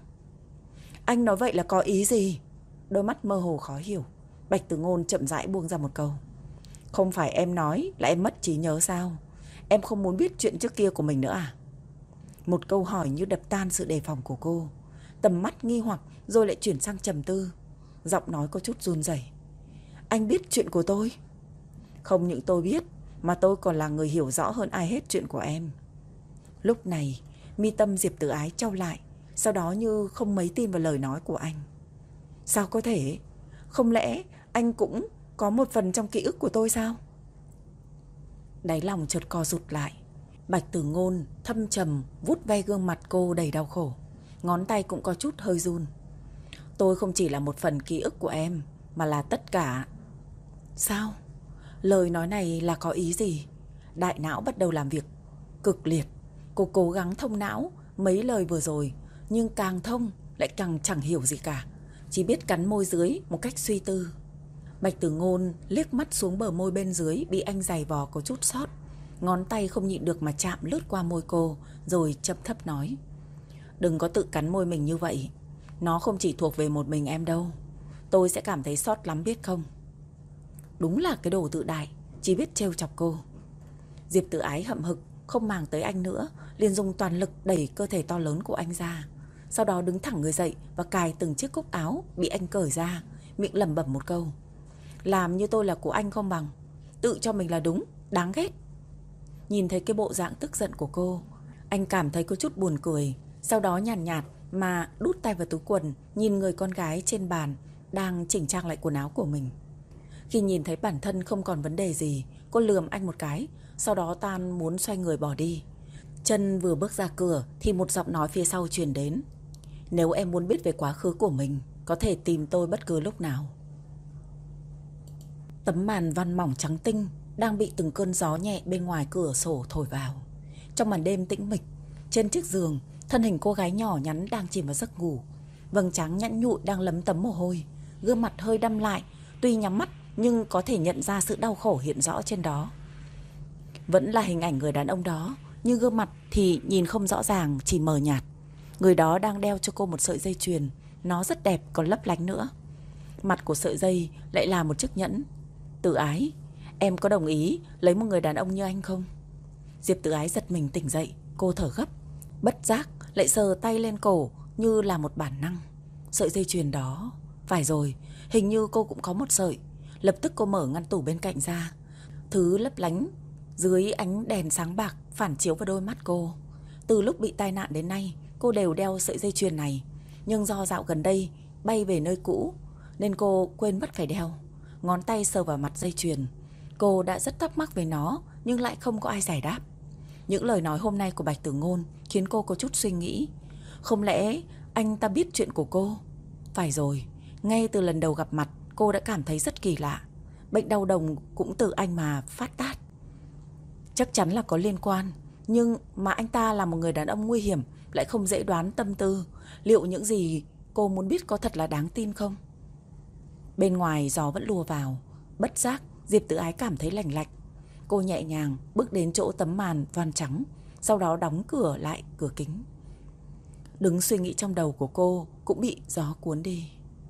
Anh nói vậy là có ý gì? Đôi mắt mơ hồ khó hiểu. Bạch Tử Ngôn chậm rãi buông ra một câu. Không phải em nói là em mất trí nhớ sao? Em không muốn biết chuyện trước kia của mình nữa à? Một câu hỏi như đập tan sự đề phòng của cô. Tầm mắt nghi hoặc rồi lại chuyển sang trầm tư. Giọng nói có chút run rẩy. Anh biết chuyện của tôi? Không những tôi biết, mà tôi còn là người hiểu rõ hơn ai hết chuyện của em. Lúc này mi tâm Diệp Tử Ái chau lại, sau đó như không mấy tin vào lời nói của anh. Sao có thể? Không lẽ anh cũng có một phần trong ký ức của tôi sao? Đáy lòng chợt co rụt lại. Bạch Tử Ngôn thâm trầm vuốt ve gương mặt cô đầy đau khổ. ngón tay cũng có chút hơi run. Tôi không chỉ là một phần ký ức của em, mà là tất cả. Sao? Lời nói này là có ý gì? Đại não bắt đầu làm việc cực liệt. Cô cố gắng thông não mấy lời vừa rồi, nhưng càng thông lại càng chẳng hiểu gì cả, chỉ biết cắn môi dưới một cách suy tư. Bạch Tử Ngôn liếc mắt xuống bờ môi bên dưới bị anh giày vò có chút sót. Ngón tay không nhịn được mà chạm lướt qua môi cô, rồi chậm thấp nói: Đừng có tự cắn môi mình như vậy. Nó không chỉ thuộc về một mình em đâu. Tôi sẽ cảm thấy xót lắm biết không? Đúng là cái đồ tự đại, chỉ biết trêu chọc cô. Diệp Tử Ái hậm hực, không màng tới anh nữa, liền dùng toàn lực đẩy cơ thể to lớn của anh ra. Sau đó đứng thẳng người dậy và cài từng chiếc cúc áo bị anh cởi ra, miệng lẩm bẩm một câu: Làm như tôi là của anh không bằng, tự cho mình là đúng, đáng ghét. Nhìn thấy cái bộ dạng tức giận của cô, anh cảm thấy có chút buồn cười. Sau đó nhàn nhạt, nhạt mà đút tay vào túi quần, nhìn người con gái trên bàn đang chỉnh trang lại quần áo của mình. Khi nhìn thấy bản thân không còn vấn đề gì, cô lườm anh một cái, sau đó tan muốn xoay người bỏ đi. Chân vừa bước ra cửa thì một giọng nói phía sau truyền đến: Nếu em muốn biết về quá khứ của mình, có thể tìm tôi bất cứ lúc nào. Tấm màn văn mỏng trắng tinh đang bị từng cơn gió nhẹ bên ngoài cửa sổ thổi vào. Trong màn đêm tĩnh mịch, trên chiếc giường, thân hình cô gái nhỏ nhắn đang chìm vào giấc ngủ. Vầng trán nhẵn nhụi đang lấm tấm mồ hôi, gương mặt hơi đăm lại, tuy nhắm mắt nhưng có thể nhận ra sự đau khổ hiện rõ trên đó. Vẫn là hình ảnh người đàn ông đó, nhưng gương mặt thì nhìn không rõ ràng, chỉ mờ nhạt. Người đó đang đeo cho cô một sợi dây chuyền, nó rất đẹp còn lấp lánh nữa. Mặt của sợi dây lại là một chiếc nhẫn. Tử Ái, em có đồng ý lấy một người đàn ông như anh không? Diệp Tử Ái giật mình tỉnh dậy, cô thở gấp, bất giác lại sờ tay lên cổ như là một bản năng. Sợi dây chuyền đó, phải rồi, hình như cô cũng có một sợi. Lập tức cô mở ngăn tủ bên cạnh ra. Thứ lấp lánh dưới ánh đèn sáng bạc phản chiếu vào đôi mắt cô. Từ lúc bị tai nạn đến nay, cô đều đeo sợi dây chuyền này, nhưng do dạo gần đây bay về nơi cũ nên cô quên mất phải đeo. Ngón tay sờ vào mặt dây chuyền, cô đã rất thắc mắc về nó, nhưng lại không có ai giải đáp. Những lời nói hôm nay của Bạch Tử Ngôn khiến cô có chút suy nghĩ. Không lẽ anh ta biết chuyện của cô? Phải rồi, ngay từ lần đầu gặp mặt, cô đã cảm thấy rất kỳ lạ. Bệnh đau đầu cũng từ anh mà phát tát. Chắc chắn là có liên quan, nhưng mà anh ta là một người đàn ông nguy hiểm, lại không dễ đoán tâm tư. Liệu những gì cô muốn biết có thật là đáng tin không? Bên ngoài gió vẫn lùa vào. Bất giác Diệp Tử Ái cảm thấy lành lạnh. Cô nhẹ nhàng bước đến chỗ tấm màn voan trắng, sau đó đóng cửa lại cửa kính. Đứng suy nghĩ trong đầu của cô cũng bị gió cuốn đi.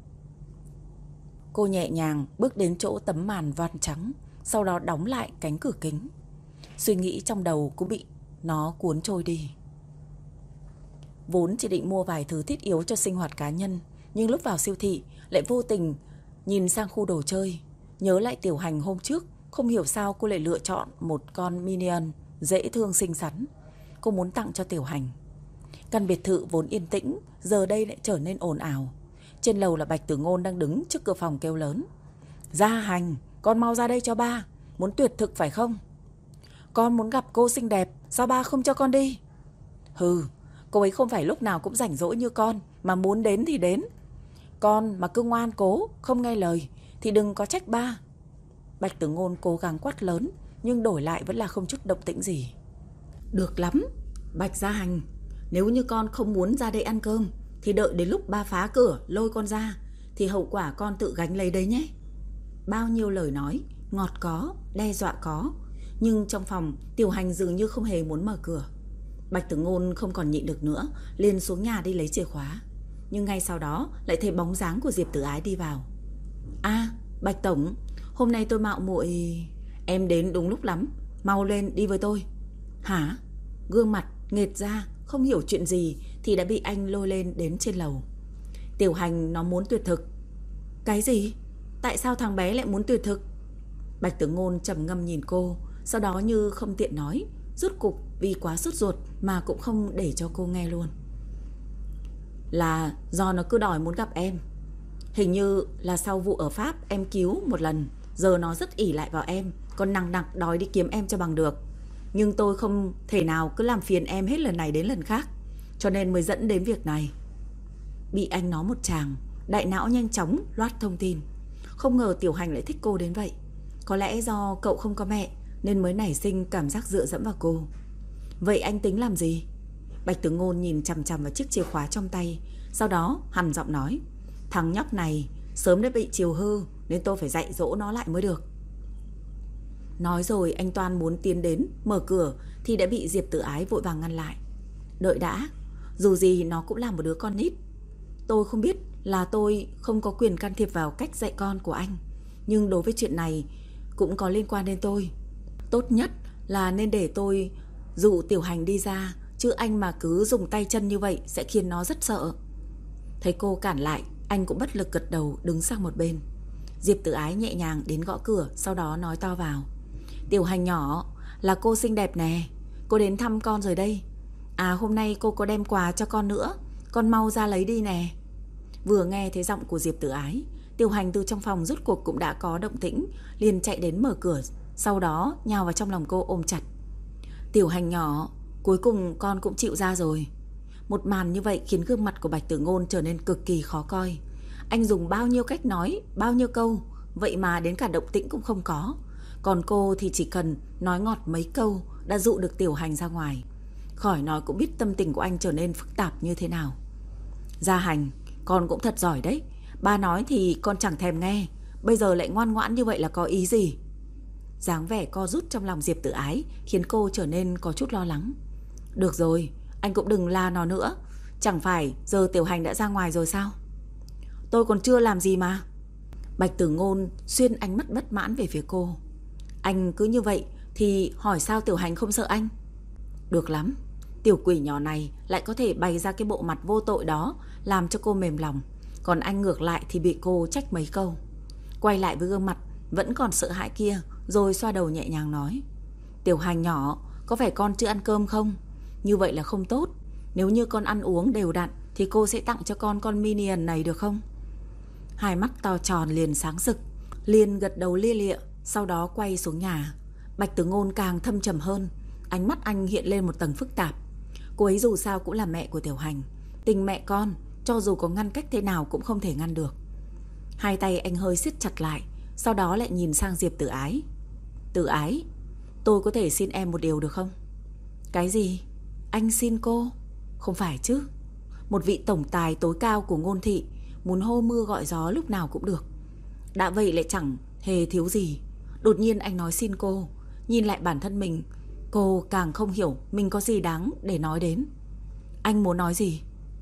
Cô nhẹ nhàng bước đến chỗ tấm màn voan trắng, sau đó đóng lại cánh cửa kính. Suy nghĩ trong đầu cũng bị nó cuốn trôi đi. Vốn chỉ định mua vài thứ thiết yếu cho sinh hoạt cá nhân, nhưng lúc vào siêu thị lại vô tình nhìn sang khu đồ chơi. Nhớ lại Tiểu Hành hôm trước, không hiểu sao cô lại lựa chọn một con Minion dễ thương xinh xắn. Cô muốn tặng cho Tiểu Hành. Căn biệt thự vốn yên tĩnh giờ đây lại trở nên ồn ào. Trên lầu là Bạch Tử Ngôn đang đứng trước cửa phòng kêu lớn: Gia Hành, con mau ra đây cho ba. Muốn tuyệt thực phải không? Con muốn gặp cô xinh đẹp, sao ba không cho con đi? Hừ, cô ấy không phải lúc nào cũng rảnh rỗi như con, mà muốn đến thì đến. Con mà cứ ngoan cố, không nghe lời thì đừng có trách ba. Bạch Tử Ngôn cố gắng quát lớn, nhưng đổi lại vẫn là không chút động tĩnh gì. Được lắm, Bạch Gia Hành, nếu như con không muốn ra đây ăn cơm thì đợi đến lúc ba phá cửa lôi con ra, thì hậu quả con tự gánh lấy đấy nhé. Bao nhiêu lời nói, ngọt có, đe dọa có, nhưng trong phòng Tiểu Hành dường như không hề muốn mở cửa. Bạch Tử Ngôn không còn nhịn được nữa, liền xuống nhà đi lấy chìa khóa. Nhưng ngay sau đó lại thấy bóng dáng của Diệp Tử Ái đi vào. À, Bạch Tổng, hôm nay tôi mạo muội. Em đến đúng lúc lắm, mau lên đi với tôi. Hả? Gương mặt nghệt ra, không hiểu chuyện gì thì đã bị anh lôi lên đến trên lầu. Tiểu Hành nó muốn tuyệt thực. Cái gì? Tại sao thằng bé lại muốn tuyệt thực? Bạch Tử Ngôn trầm ngâm nhìn cô, sau đó như không tiện nói, rốt cục vì quá sốt ruột mà cũng không để cho cô nghe luôn. Là do nó cứ đòi muốn gặp em. Hình như là sau vụ ở Pháp em cứu một lần, giờ nó rất ỷ lại vào em, còn nằng nặc đòi đi kiếm em cho bằng được. Nhưng tôi không thể nào cứ làm phiền em hết lần này đến lần khác, cho nên mới dẫn đến việc này. Bị anh nói một tràng, đại não nhanh chóng loát thông tin. Không ngờ Tiểu Hành lại thích cô đến vậy. Có lẽ do cậu không có mẹ nên mới nảy sinh cảm giác dựa dẫm vào cô. Vậy anh tính làm gì? Bạch Tử Ngôn nhìn chằm chằm vào chiếc chìa khóa trong tay, sau đó hằn giọng nói: Thằng nhóc này sớm đã bị chiều hư, nên tôi phải dạy dỗ nó lại mới được. Nói rồi anh toan muốn tiến đến mở cửa thì đã bị Diệp Tử Ái vội vàng ngăn lại. Đợi đã, dù gì nó cũng là một đứa con nít. Tôi không biết là tôi không có quyền can thiệp vào cách dạy con của anh, nhưng đối với chuyện này cũng có liên quan đến tôi. Tốt nhất là nên để tôi dụ Tiểu Hành đi ra, chứ anh mà cứ dùng tay chân như vậy sẽ khiến nó rất sợ. Thấy cô cản lại, anh cũng bất lực gật đầu đứng sang một bên. Diệp Tử Ái nhẹ nhàng đến gõ cửa, sau đó nói to vào: Tiểu Hành nhỏ, là cô xinh đẹp nè, cô đến thăm con rồi đây. À, hôm nay cô có đem quà cho con nữa, con mau ra lấy đi nè. Vừa nghe thấy giọng của Diệp Tử Ái, Tiểu Hành từ trong phòng rốt cuộc cũng đã có động tĩnh, liền chạy đến mở cửa, sau đó nhào vào trong lòng cô ôm chặt. Tiểu Hành nhỏ, cuối cùng con cũng chịu ra rồi. Một màn như vậy khiến gương mặt của Bạch Tử Ngôn trở nên cực kỳ khó coi. Anh dùng bao nhiêu cách nói, bao nhiêu câu, vậy mà đến cả động tĩnh cũng không có. Còn cô thì chỉ cần nói ngọt mấy câu đã dụ được Tiểu Hành ra ngoài. Khỏi nói cũng biết tâm tình của anh trở nên phức tạp như thế nào. Gia Hành, con cũng thật giỏi đấy. Ba nói thì con chẳng thèm nghe, bây giờ lại ngoan ngoãn như vậy là có ý gì? Dáng vẻ co rút trong lòng Diệp Tử Ái khiến cô trở nên có chút lo lắng. Được rồi, anh cũng đừng la nó nữa. Chẳng phải giờ Tiểu Hành đã ra ngoài rồi sao? Tôi còn chưa làm gì mà. Bạch Tử Ngôn xuyên ánh mắt bất mãn về phía cô. Anh cứ như vậy thì hỏi sao Tiểu Hành không sợ anh? Được lắm, tiểu quỷ nhỏ này lại có thể bày ra cái bộ mặt vô tội đó, làm cho cô mềm lòng. Còn anh ngược lại thì bị cô trách mấy câu. Quay lại với gương mặt vẫn còn sợ hãi kia, rồi xoa đầu nhẹ nhàng nói: Tiểu Hành nhỏ, có phải con chưa ăn cơm không? Như vậy là không tốt. Nếu như con ăn uống đều đặn thì cô sẽ tặng cho con con Minion này được không? Hai mắt to tròn liền sáng rực, liền gật đầu lia lịa, sau đó quay xuống nhà. Bạch Tử Ngôn càng thâm trầm hơn, ánh mắt anh hiện lên một tầng phức tạp. Cô ấy dù sao cũng là mẹ của Tiểu Hành, tình mẹ con cho dù có ngăn cách thế nào cũng không thể ngăn được. Hai tay anh hơi siết chặt lại, sau đó lại nhìn sang Diệp Tử Ái. Tử Ái, tôi có thể xin em một điều được không? Cái gì? Anh xin cô? Không phải chứ. Một vị tổng tài tối cao của Ngôn thị muốn hô mưa gọi gió lúc nào cũng được. Đã vậy lại chẳng hề thiếu gì. Đột nhiên anh nói xin cô. Nhìn lại bản thân mình, cô càng không hiểu mình có gì đáng để nói đến. Anh muốn nói gì?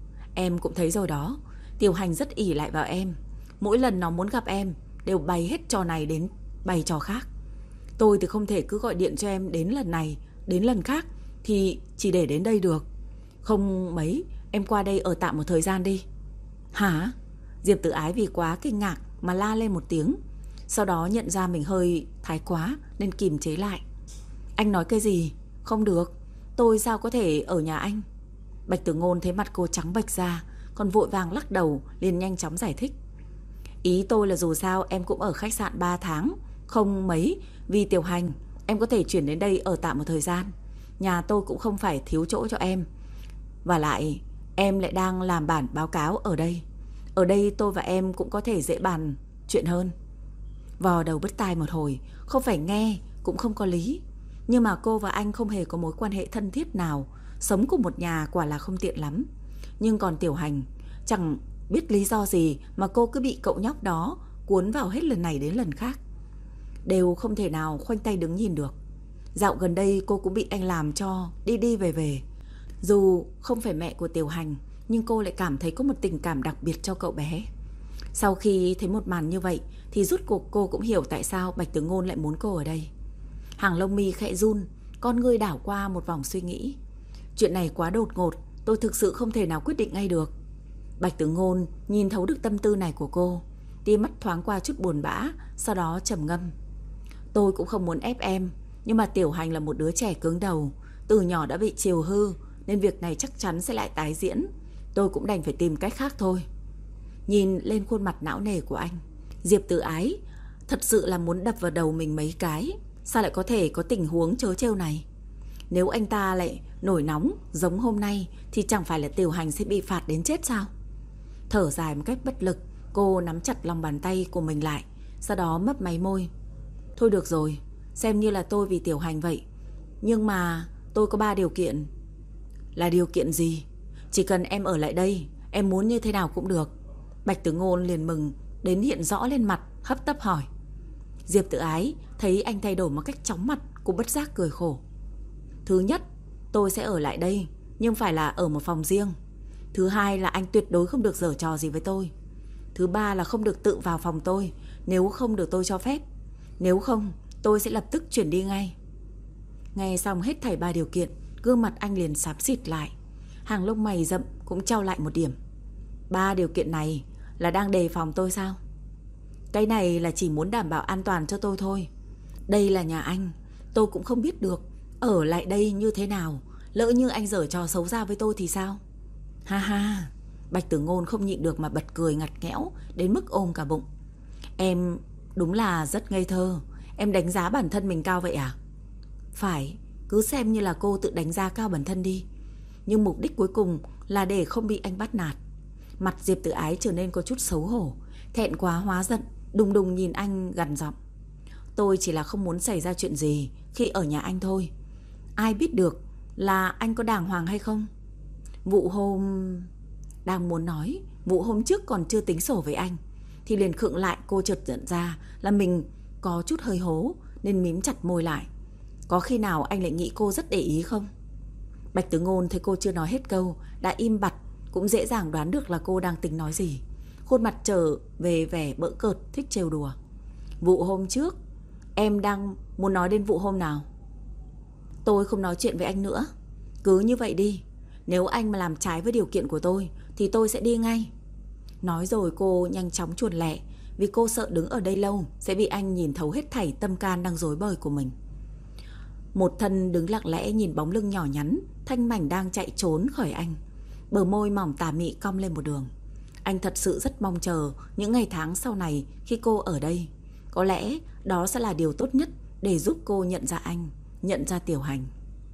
Em cũng thấy rồi đó, Tiểu Hành rất ỷ lại vào em. Mỗi lần nó muốn gặp em đều bày hết trò này đến bày trò khác. Tôi thì không thể cứ gọi điện cho em đến lần này đến lần khác, thì chỉ để đến đây được. Không mấy, em qua đây ở tạm một thời gian đi. Hả? Diệp Tử Ái vì quá kinh ngạc mà la lên một tiếng, sau đó nhận ra mình hơi thái quá nên kìm chế lại. Anh nói cái gì? Không được, tôi sao có thể ở nhà anh? Bạch Tử Ngôn thấy mặt cô trắng bệch ra, còn vội vàng lắc đầu, liền nhanh chóng giải thích. Ý tôi là dù sao em cũng ở khách sạn ba tháng, không mấy, vì Tiểu Hành em có thể chuyển đến đây ở tạm một thời gian. Nhà tôi cũng không phải thiếu chỗ cho em. Và lại em lại đang làm bản báo cáo ở đây. Ở đây tôi và em cũng có thể dễ bàn chuyện hơn. Vò đầu bứt tai một hồi, không phải nghe cũng không có lý. Nhưng mà cô và anh không hề có mối quan hệ thân thiết nào, sống cùng một nhà quả là không tiện lắm. Nhưng còn Tiểu Hành, chẳng biết lý do gì mà cô cứ bị cậu nhóc đó cuốn vào hết lần này đến lần khác. Đều không thể nào khoanh tay đứng nhìn được. Dạo gần đây cô cũng bị anh làm cho đi đi về về. Dù không phải mẹ của Tiểu Hành, nhưng cô lại cảm thấy có một tình cảm đặc biệt cho cậu bé. Sau khi thấy một màn như vậy thì rút cuộc cô cũng hiểu tại sao Bạch Tử Ngôn lại muốn cô ở đây. Hàng lông mi khẽ run, con ngươi đảo qua một vòng suy nghĩ. Chuyện này quá đột ngột, tôi thực sự không thể nào quyết định ngay được. Bạch Tử Ngôn nhìn thấu được tâm tư này của cô, tia mắt thoáng qua chút buồn bã, sau đó trầm ngâm. Tôi cũng không muốn ép em, nhưng mà Tiểu Hành là một đứa trẻ cứng đầu, từ nhỏ đã bị chiều hư, nên việc này chắc chắn sẽ lại tái diễn. Tôi cũng đành phải tìm cách khác thôi. Nhìn lên khuôn mặt não nề của anh, Diệp Tử Ái thật sự là muốn đập vào đầu mình mấy cái. Sao lại có thể có tình huống trớ trêu này? Nếu anh ta lại nổi nóng giống hôm nay thì chẳng phải là Tiểu Hành sẽ bị phạt đến chết sao? Thở dài một cách bất lực, cô nắm chặt lòng bàn tay của mình lại, sau đó mấp máy môi. Thôi được rồi, xem như là tôi vì Tiểu Hành vậy. Nhưng mà tôi có ba điều kiện. Là điều kiện gì? Chỉ cần em ở lại đây, em muốn như thế nào cũng được. Bạch Tử Ngôn liền mừng đến hiện rõ lên mặt, hấp tấp hỏi. Diệp Tử Ái thấy anh thay đổi một cách chóng mặt, cô bất giác cười khổ. Thứ nhất, tôi sẽ ở lại đây, nhưng phải là ở một phòng riêng. Thứ hai là anh tuyệt đối không được giở trò gì với tôi. Thứ ba là không được tự vào phòng tôi, nếu không được tôi cho phép. Nếu không, tôi sẽ lập tức chuyển đi ngay. Nghe xong hết thảy ba điều kiện, gương mặt anh liền xám xịt lại, hàng lông mày rậm cũng trao lại một điểm. Ba điều kiện này là đang đề phòng tôi sao? Cái này là chỉ muốn đảm bảo an toàn cho tôi thôi. Đây là nhà anh, tôi cũng không biết được ở lại đây như thế nào. Lỡ như anh giở trò xấu xa với tôi thì sao? Ha ha. Bạch Tử Ngôn không nhịn được mà bật cười ngặt nghẽo đến mức ôm cả bụng. Em đúng là rất ngây thơ. Em đánh giá bản thân mình cao vậy à? Phải, cứ xem như là cô tự đánh giá cao bản thân đi. Nhưng mục đích cuối cùng là để không bị anh bắt nạt. Mặt Diệp Tử Ái trở nên có chút xấu hổ, thẹn quá hóa giận, đùng đùng nhìn anh gằn giọng. Tôi chỉ là không muốn xảy ra chuyện gì khi ở nhà anh thôi. Ai biết được là anh có đàng hoàng hay không? Vụ hôm... Đang muốn nói vụ hôm trước còn chưa tính sổ với anh, thì liền khựng lại. Cô chợt nhận ra là mình có chút hơi hố, nên mím chặt môi lại. Có khi nào anh lại nghĩ cô rất để ý không? Bạch Tử Ngôn thấy cô chưa nói hết câu đã im bặt, cũng dễ dàng đoán được là cô đang tính nói gì. Khuôn mặt trở về vẻ bỡn cợt, thích trêu đùa. Vụ hôm trước, em đang muốn nói đến vụ hôm nào? Tôi không nói chuyện với anh nữa. Cứ như vậy đi, nếu anh mà làm trái với điều kiện của tôi thì tôi sẽ đi ngay. Nói rồi cô nhanh chóng chuồn lẹ, vì cô sợ đứng ở đây lâu sẽ bị anh nhìn thấu hết thảy tâm can đang rối bời của mình. Một thân đứng lặng lẽ nhìn bóng lưng nhỏ nhắn thanh mảnh đang chạy trốn khỏi anh. Bờ môi mỏng tà mị cong lên một đường. Anh thật sự rất mong chờ những ngày tháng sau này khi cô ở đây. Có lẽ đó sẽ là điều tốt nhất để giúp cô nhận ra anh, nhận ra Tiểu Hành.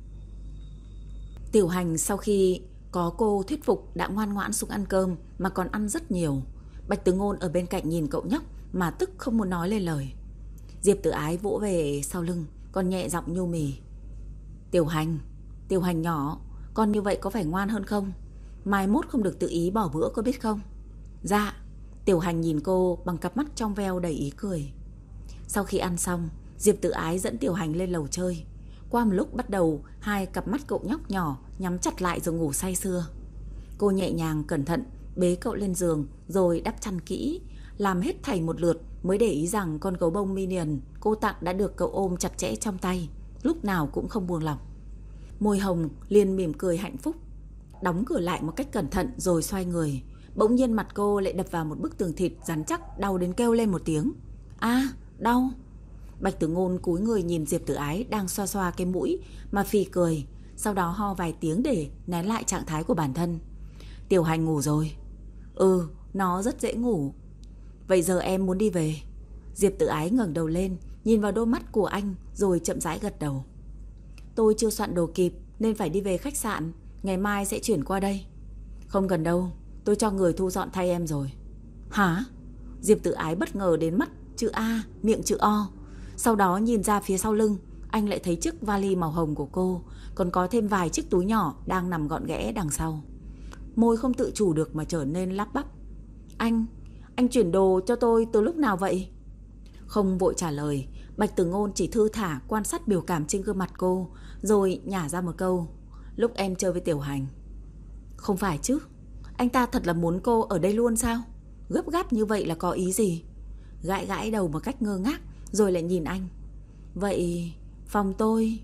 Tiểu Hành sau khi có cô thuyết phục đã ngoan ngoãn xuống ăn cơm, mà còn ăn rất nhiều. Bạch Tử Ngôn ở bên cạnh nhìn cậu nhóc mà tức không muốn nói lên lời. Diệp Tử Ái vỗ về sau lưng, còn nhẹ giọng nhu mì. Tiểu Hành, Tiểu Hành nhỏ, con như vậy có phải ngoan hơn không? Mai mốt không được tự ý bỏ bữa có biết không? Dạ. Tiểu Hành nhìn cô bằng cặp mắt trong veo đầy ý cười. Sau khi ăn xong, Diệp Tử Ái dẫn Tiểu Hành lên lầu chơi. Qua một lúc bắt đầu, hai cặp mắt cậu nhóc nhỏ nhắm chặt lại rồi ngủ say sưa. Cô nhẹ nhàng cẩn thận bế cậu lên giường rồi đắp chăn kỹ, làm hết thảy một lượt mới để ý rằng con gấu bông Minion cô tặng đã được cậu ôm chặt chẽ trong tay, lúc nào cũng không buông lỏng. Môi hồng liền mỉm cười hạnh phúc. Đóng cửa lại một cách cẩn thận rồi xoay người. Bỗng nhiên mặt cô lại đập vào một bức tường thịt rắn chắc, đau đến kêu lên một tiếng. A, à, đau. Bạch Tử Ngôn cúi người nhìn Diệp Tử Ái đang xoa xoa cái mũi mà phì cười, sau đó ho vài tiếng để nén lại trạng thái của bản thân. Tiểu Hành ngủ rồi. Ừ, nó rất dễ ngủ. Vậy giờ em muốn đi về? Diệp Tử Ái ngẩng đầu lên, nhìn vào đôi mắt của anh rồi chậm rãi gật đầu. Tôi chưa soạn đồ kịp nên phải đi về khách sạn, ngày mai sẽ chuyển qua đây. Không cần đâu, tôi cho người thu dọn thay em rồi. Hả? Diệp Tử Ái bất ngờ đến mắt chữ A, miệng chữ O. Sau đó nhìn ra phía sau lưng, anh lại thấy chiếc vali màu hồng của cô, còn có thêm vài chiếc túi nhỏ đang nằm gọn ghẽ đằng sau. Môi không tự chủ được mà trở nên lắp bắp. Anh, anh chuyển đồ cho tôi từ lúc nào vậy? Không vội trả lời, Bạch Tử Ngôn chỉ thư thả quan sát biểu cảm trên gương mặt cô, rồi nhả ra một câu. Lúc em chơi với Tiểu Hành. Không phải chứ, anh ta thật là muốn cô ở đây luôn sao? Gấp gáp như vậy là có ý gì? Gãi gãi đầu một cách ngơ ngác, rồi lại nhìn anh. Vậy phòng tôi...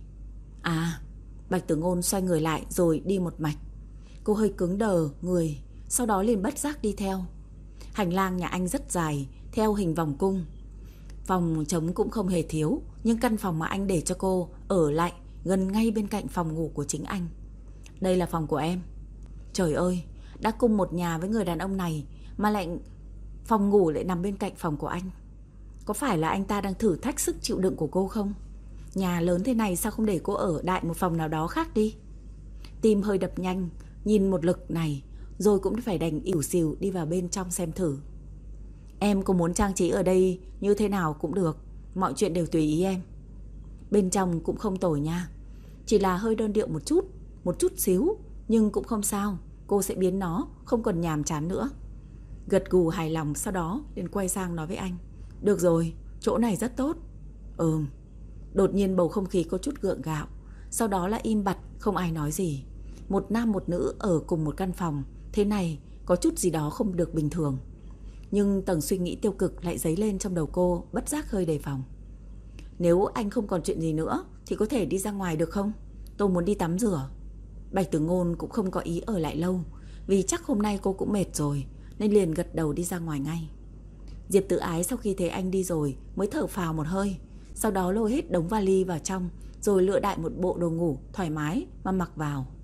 À, Bạch Tử Ngôn xoay người lại rồi đi một mạch. Cô hơi cứng đờ người, sau đó liền bất giác đi theo. Hành lang nhà anh rất dài, theo hình vòng cung. Phòng trống cũng không hề thiếu, nhưng căn phòng mà anh để cho cô ở lại gần ngay bên cạnh phòng ngủ của chính anh. Đây là phòng của em. Trời ơi, đã cùng một nhà với người đàn ông này mà lại phòng ngủ lại nằm bên cạnh phòng của anh. Có phải là anh ta đang thử thách sức chịu đựng của cô không? Nhà lớn thế này sao không để cô ở đại một phòng nào đó khác đi? Tim hơi đập nhanh, nhìn một lực này, rồi cũng phải đành ỉu xìu đi vào bên trong xem thử. Em có muốn trang trí ở đây như thế nào cũng được, mọi chuyện đều tùy ý em. Bên trong cũng không tồi nha, chỉ là hơi đơn điệu một chút, một chút xíu, nhưng cũng không sao, cô sẽ biến nó không còn nhàm chán nữa. Gật gù hài lòng, sau đó liền quay sang nói với anh. Được rồi, chỗ này rất tốt. Ừm. Đột nhiên bầu không khí có chút gượng gạo, sau đó là im bặt, không ai nói gì. Một nam một nữ ở cùng một căn phòng, thế này có chút gì đó không được bình thường. Nhưng tầng suy nghĩ tiêu cực lại dấy lên trong đầu cô, bất giác hơi đề phòng. Nếu anh không còn chuyện gì nữa thì có thể đi ra ngoài được không? Tôi muốn đi tắm rửa. Bạch Tử Ngôn cũng không có ý ở lại lâu, vì chắc hôm nay cô cũng mệt rồi, nên liền gật đầu đi ra ngoài ngay. Diệp Tử Ái sau khi thấy anh đi rồi mới thở phào một hơi, sau đó lôi hết đống vali vào trong, rồi lựa đại một bộ đồ ngủ thoải mái mà mặc vào.